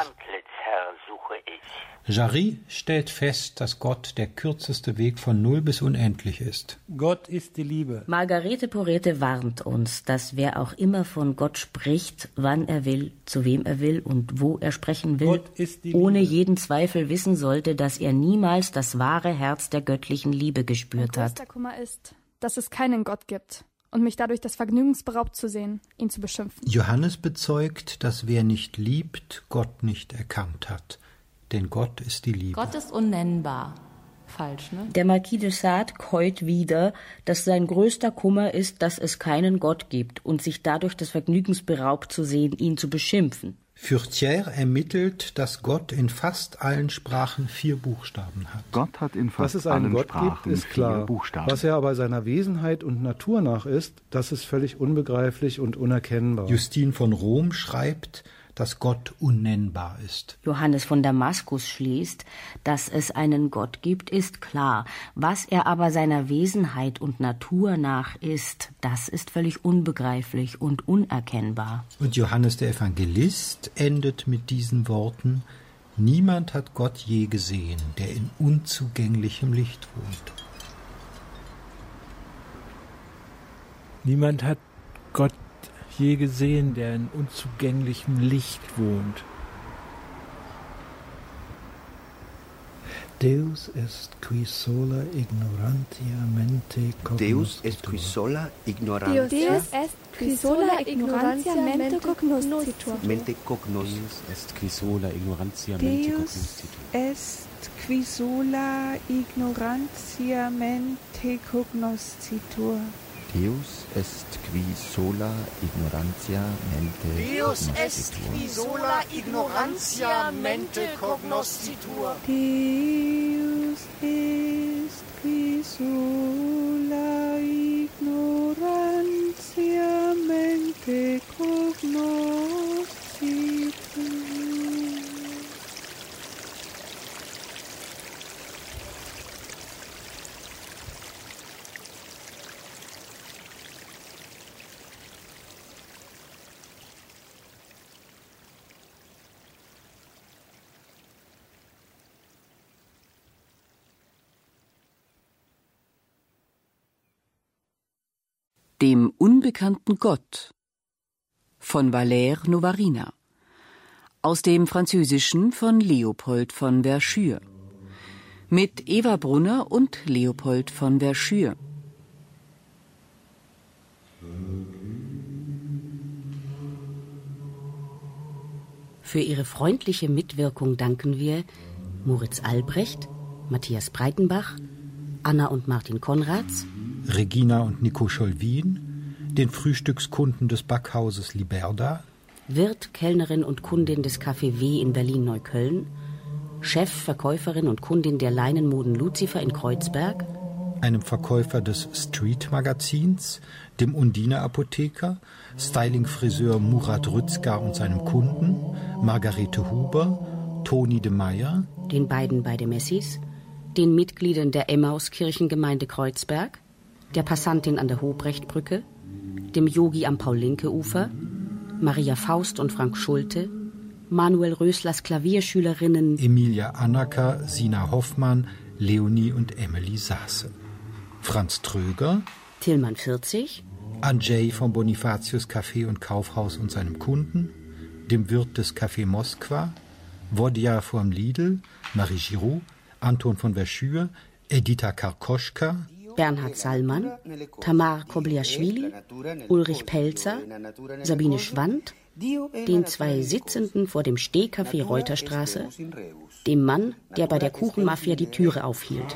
Jarry stellt fest, dass Gott der kürzeste Weg von Null bis unendlich ist. Gott ist die Liebe. Margarete Porete warnt uns, dass wer auch immer von Gott spricht, wann er will, zu wem er will und wo er sprechen will, ohne jeden Zweifel wissen sollte, dass er niemals das wahre Herz der göttlichen Liebe gespürt hat. Mein größter Kummer ist, dass es keinen Gott gibt und mich dadurch des Vergnügens beraubt zu sehen, ihn zu beschimpfen. Johannes bezeugt, dass wer nicht liebt, Gott nicht erkannt hat. Denn Gott ist die Liebe. Gott ist unnennbar. Falsch, ne? Der Marquis de Sade keut wieder, dass sein größter Kummer ist, dass es keinen Gott gibt und sich dadurch des Vergnügens beraubt zu sehen, ihn zu beschimpfen. Furtière ermittelt, dass Gott in fast allen Sprachen 4 Buchstaben hat. Gott hat in fast Dass es einen allen Gott Sprachen gibt, ist 4 klar. Buchstaben. Was er aber seiner Wesenheit und Natur nach ist, das ist völlig unbegreiflich und unerkennbar. Justin von Rom schreibt, dass Gott unnennbar ist. Johannes von Damaskus schließt, dass es einen Gott gibt, ist klar. Was er aber seiner Wesenheit und Natur nach ist, das ist völlig unbegreiflich und unerkennbar. Und Johannes der Evangelist endet mit diesen Worten: Niemand hat Gott je gesehen, der in unzugänglichem Licht wohnt. Niemand hat Gott je gesehen, der in unzugänglichem Licht wohnt. Deus est qui sola ignorantia mente cognoscitur. Deus est qui sola ignorantia. Deus est qui sola ignorantia mente cognoscitur. Mente cognoscitur. Deus est qui sola ignorantia mente cognoscitur. Deus est qui sola ignorantia mente cognoscitur. Deus est qui sola ignorantia mente Deus est qui sola ignorantia mente cognoscitur. Deus est qui sola ignorantia mente cognoscitur. Dem unbekannten Gott von Valère Novarina, aus dem Französischen von Leopold von Verschure, mit Eva Brunner und Leopold von Verschure. Für ihre freundliche Mitwirkung danken wir Moritz Albrecht, Matthias Breitenbach, Anna und Martin Konrads, Regina und Nico Scholwin, den Frühstückskunden des Backhauses Liberda, Wirt, Kellnerin und Kundin des Café W in Berlin-Neukölln, Chef, Verkäuferin und Kundin der Leinenmoden Lucifer in Kreuzberg, einem Verkäufer des Street-Magazins, dem Undine-Apotheker, Styling-Friseur Murat Rützgar und seinem Kunden, Margarete Huber, Toni de Meyer, den beiden bei de Messis, den Mitgliedern der Emmaus-Kirchengemeinde Kreuzberg, der Passantin an der Hobrechtbrücke, dem Yogi am Paul-Linke-Ufer, Maria Faust und Frank Schulte, Manuel Röslers Klavierschülerinnen Emilia Annaker, Sina Hoffmann, Leonie und Emily Sasse, Franz Tröger, Tillmann 40, Andrzej vom Bonifatius Café und Kaufhaus und seinem Kunden, dem Wirt des Café Moskwa, Wodja vom Lidl, Marie Giroux, Anton von Verschure, Edita Karkoschka, Bernhard Sallmann, Tamar Kobliaschwili, Ulrich Pelzer, Sabine Schwand, den zwei Sitzenden vor dem Stehcafé Reuterstraße, dem Mann, der bei der Kuchenmafia die Türe aufhielt,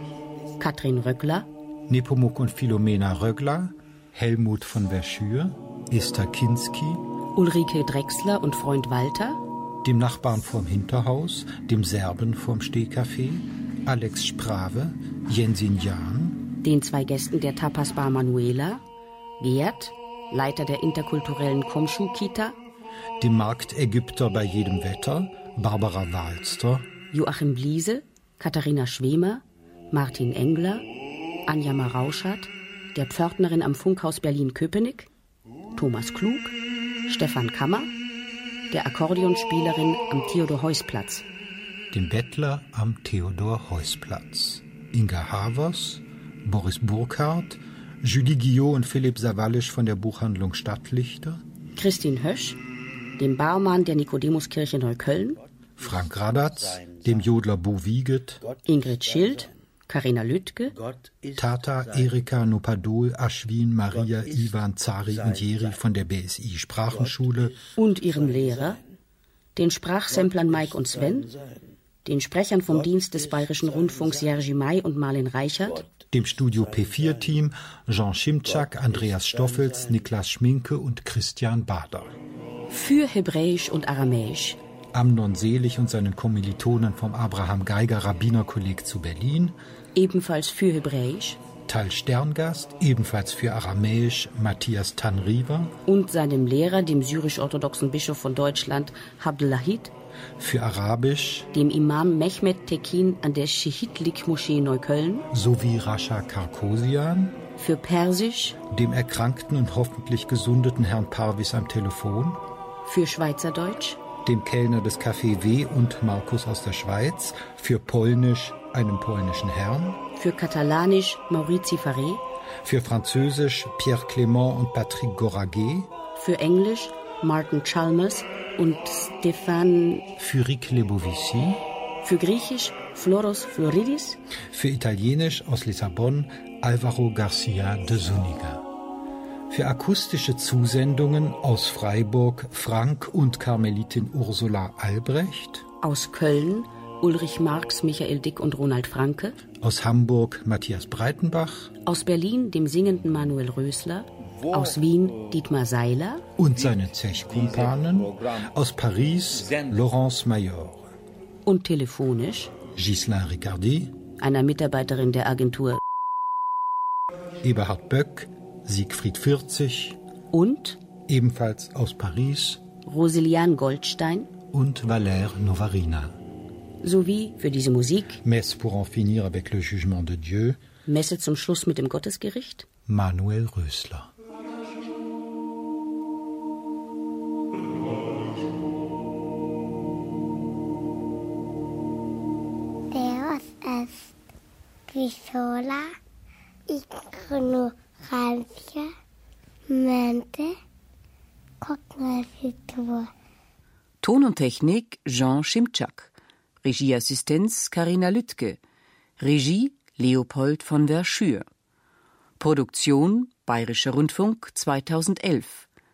Katrin Röckler, Nepomuk und Philomena Röckler, Helmut von Verschure, Esther Kinski, Ulrike Drechsler und Freund Walter, dem Nachbarn vorm Hinterhaus, dem Serben vorm Stehcafé, Alex Sprave, Jensin Jahn, den zwei Gästen der Tapas-Bar Manuela, Gerd, Leiter der interkulturellen Komschu-Kita, dem Marktägypter bei jedem Wetter, Barbara Walster, Joachim Bliese, Katharina Schwemer, Martin Engler, Anja Marauschat, der Pförtnerin am Funkhaus Berlin-Köpenick, Thomas Klug, Stefan Kammer, der Akkordeonspielerin am Theodor-Heuss-Platz, dem Bettler am Theodor-Heuss-Platz, Inga Havers, Boris Burkhardt, Julie Guillot und Philipp Sawallisch von der Buchhandlung Stadtlichter, Christine Hösch, dem Barmann der Nikodemuskirche Neukölln, Frank Radatz, dem Jodler Bo Wieget, Ingrid Schild, Carina Lüttke, Tata, Erika, Nopadol, Aschwin, Maria, Ivan, Zari und Jeri von der BSI Sprachenschule und ihrem Lehrer, den Sprachsamplern Mike und Sven, den Sprechern vom Dienst des Bayerischen Rundfunks Jerzy May und Marlin Reichert, dem Studio P4-Team Jean Schimczak, Andreas Stoffels, Niklas Schminke und Christian Bader. Für Hebräisch und Aramäisch Amnon Selig und seinen Kommilitonen vom Abraham Geiger Rabbinerkolleg zu Berlin, ebenfalls für Hebräisch, Tal Sterngast, ebenfalls für Aramäisch Matthias Tanriver und seinem Lehrer, dem syrisch-orthodoxen Bischof von Deutschland Abdelahid, für Arabisch dem Imam Mehmet Tekin an der Schehidlik-Moschee Neukölln sowie Rascha Karkosian, für Persisch dem erkrankten und hoffentlich gesundeten Herrn Parvis am Telefon, für Schweizerdeutsch dem Kellner des Café W und Markus aus der Schweiz, für Polnisch einem polnischen Herrn, für Katalanisch Maurizi Faré, für Französisch Pierre Clément und Patrick Goraguet, Für Englisch Martin Chalmers und Stefan Furic-Lebovici. Für Griechisch Floros Floridis. Für Italienisch aus Lissabon Álvaro García de Zúñiga. Für akustische Zusendungen aus Freiburg Frank und Karmelitin Ursula Albrecht. Aus Köln Ulrich Marx, Michael Dick und Ronald Franke. Aus Hamburg Matthias Breitenbach. Aus Berlin dem singenden Manuel Rösler. Aus Wien Dietmar Seiler. Und seine Zechkumpanen. Aus Paris Laurence Mayor. Und telefonisch Ghislain Ricardi. Einer Mitarbeiterin der Agentur Eberhard Böck, Siegfried 40 und ebenfalls aus Paris Rosilian Goldstein und Valère Novarina. Sowie für diese Musik Messe pour en finir avec le jugement de Dieu, Messe zum Schluss mit dem Gottesgericht, Manuel Rösler. Deus est qui sola ignorantia mente cognoscitur. Ton und Technik Jean Schimczak. Regieassistenz Carina Lüttke. Regie Leopold von Verschür. Produktion Bayerischer Rundfunk 2011.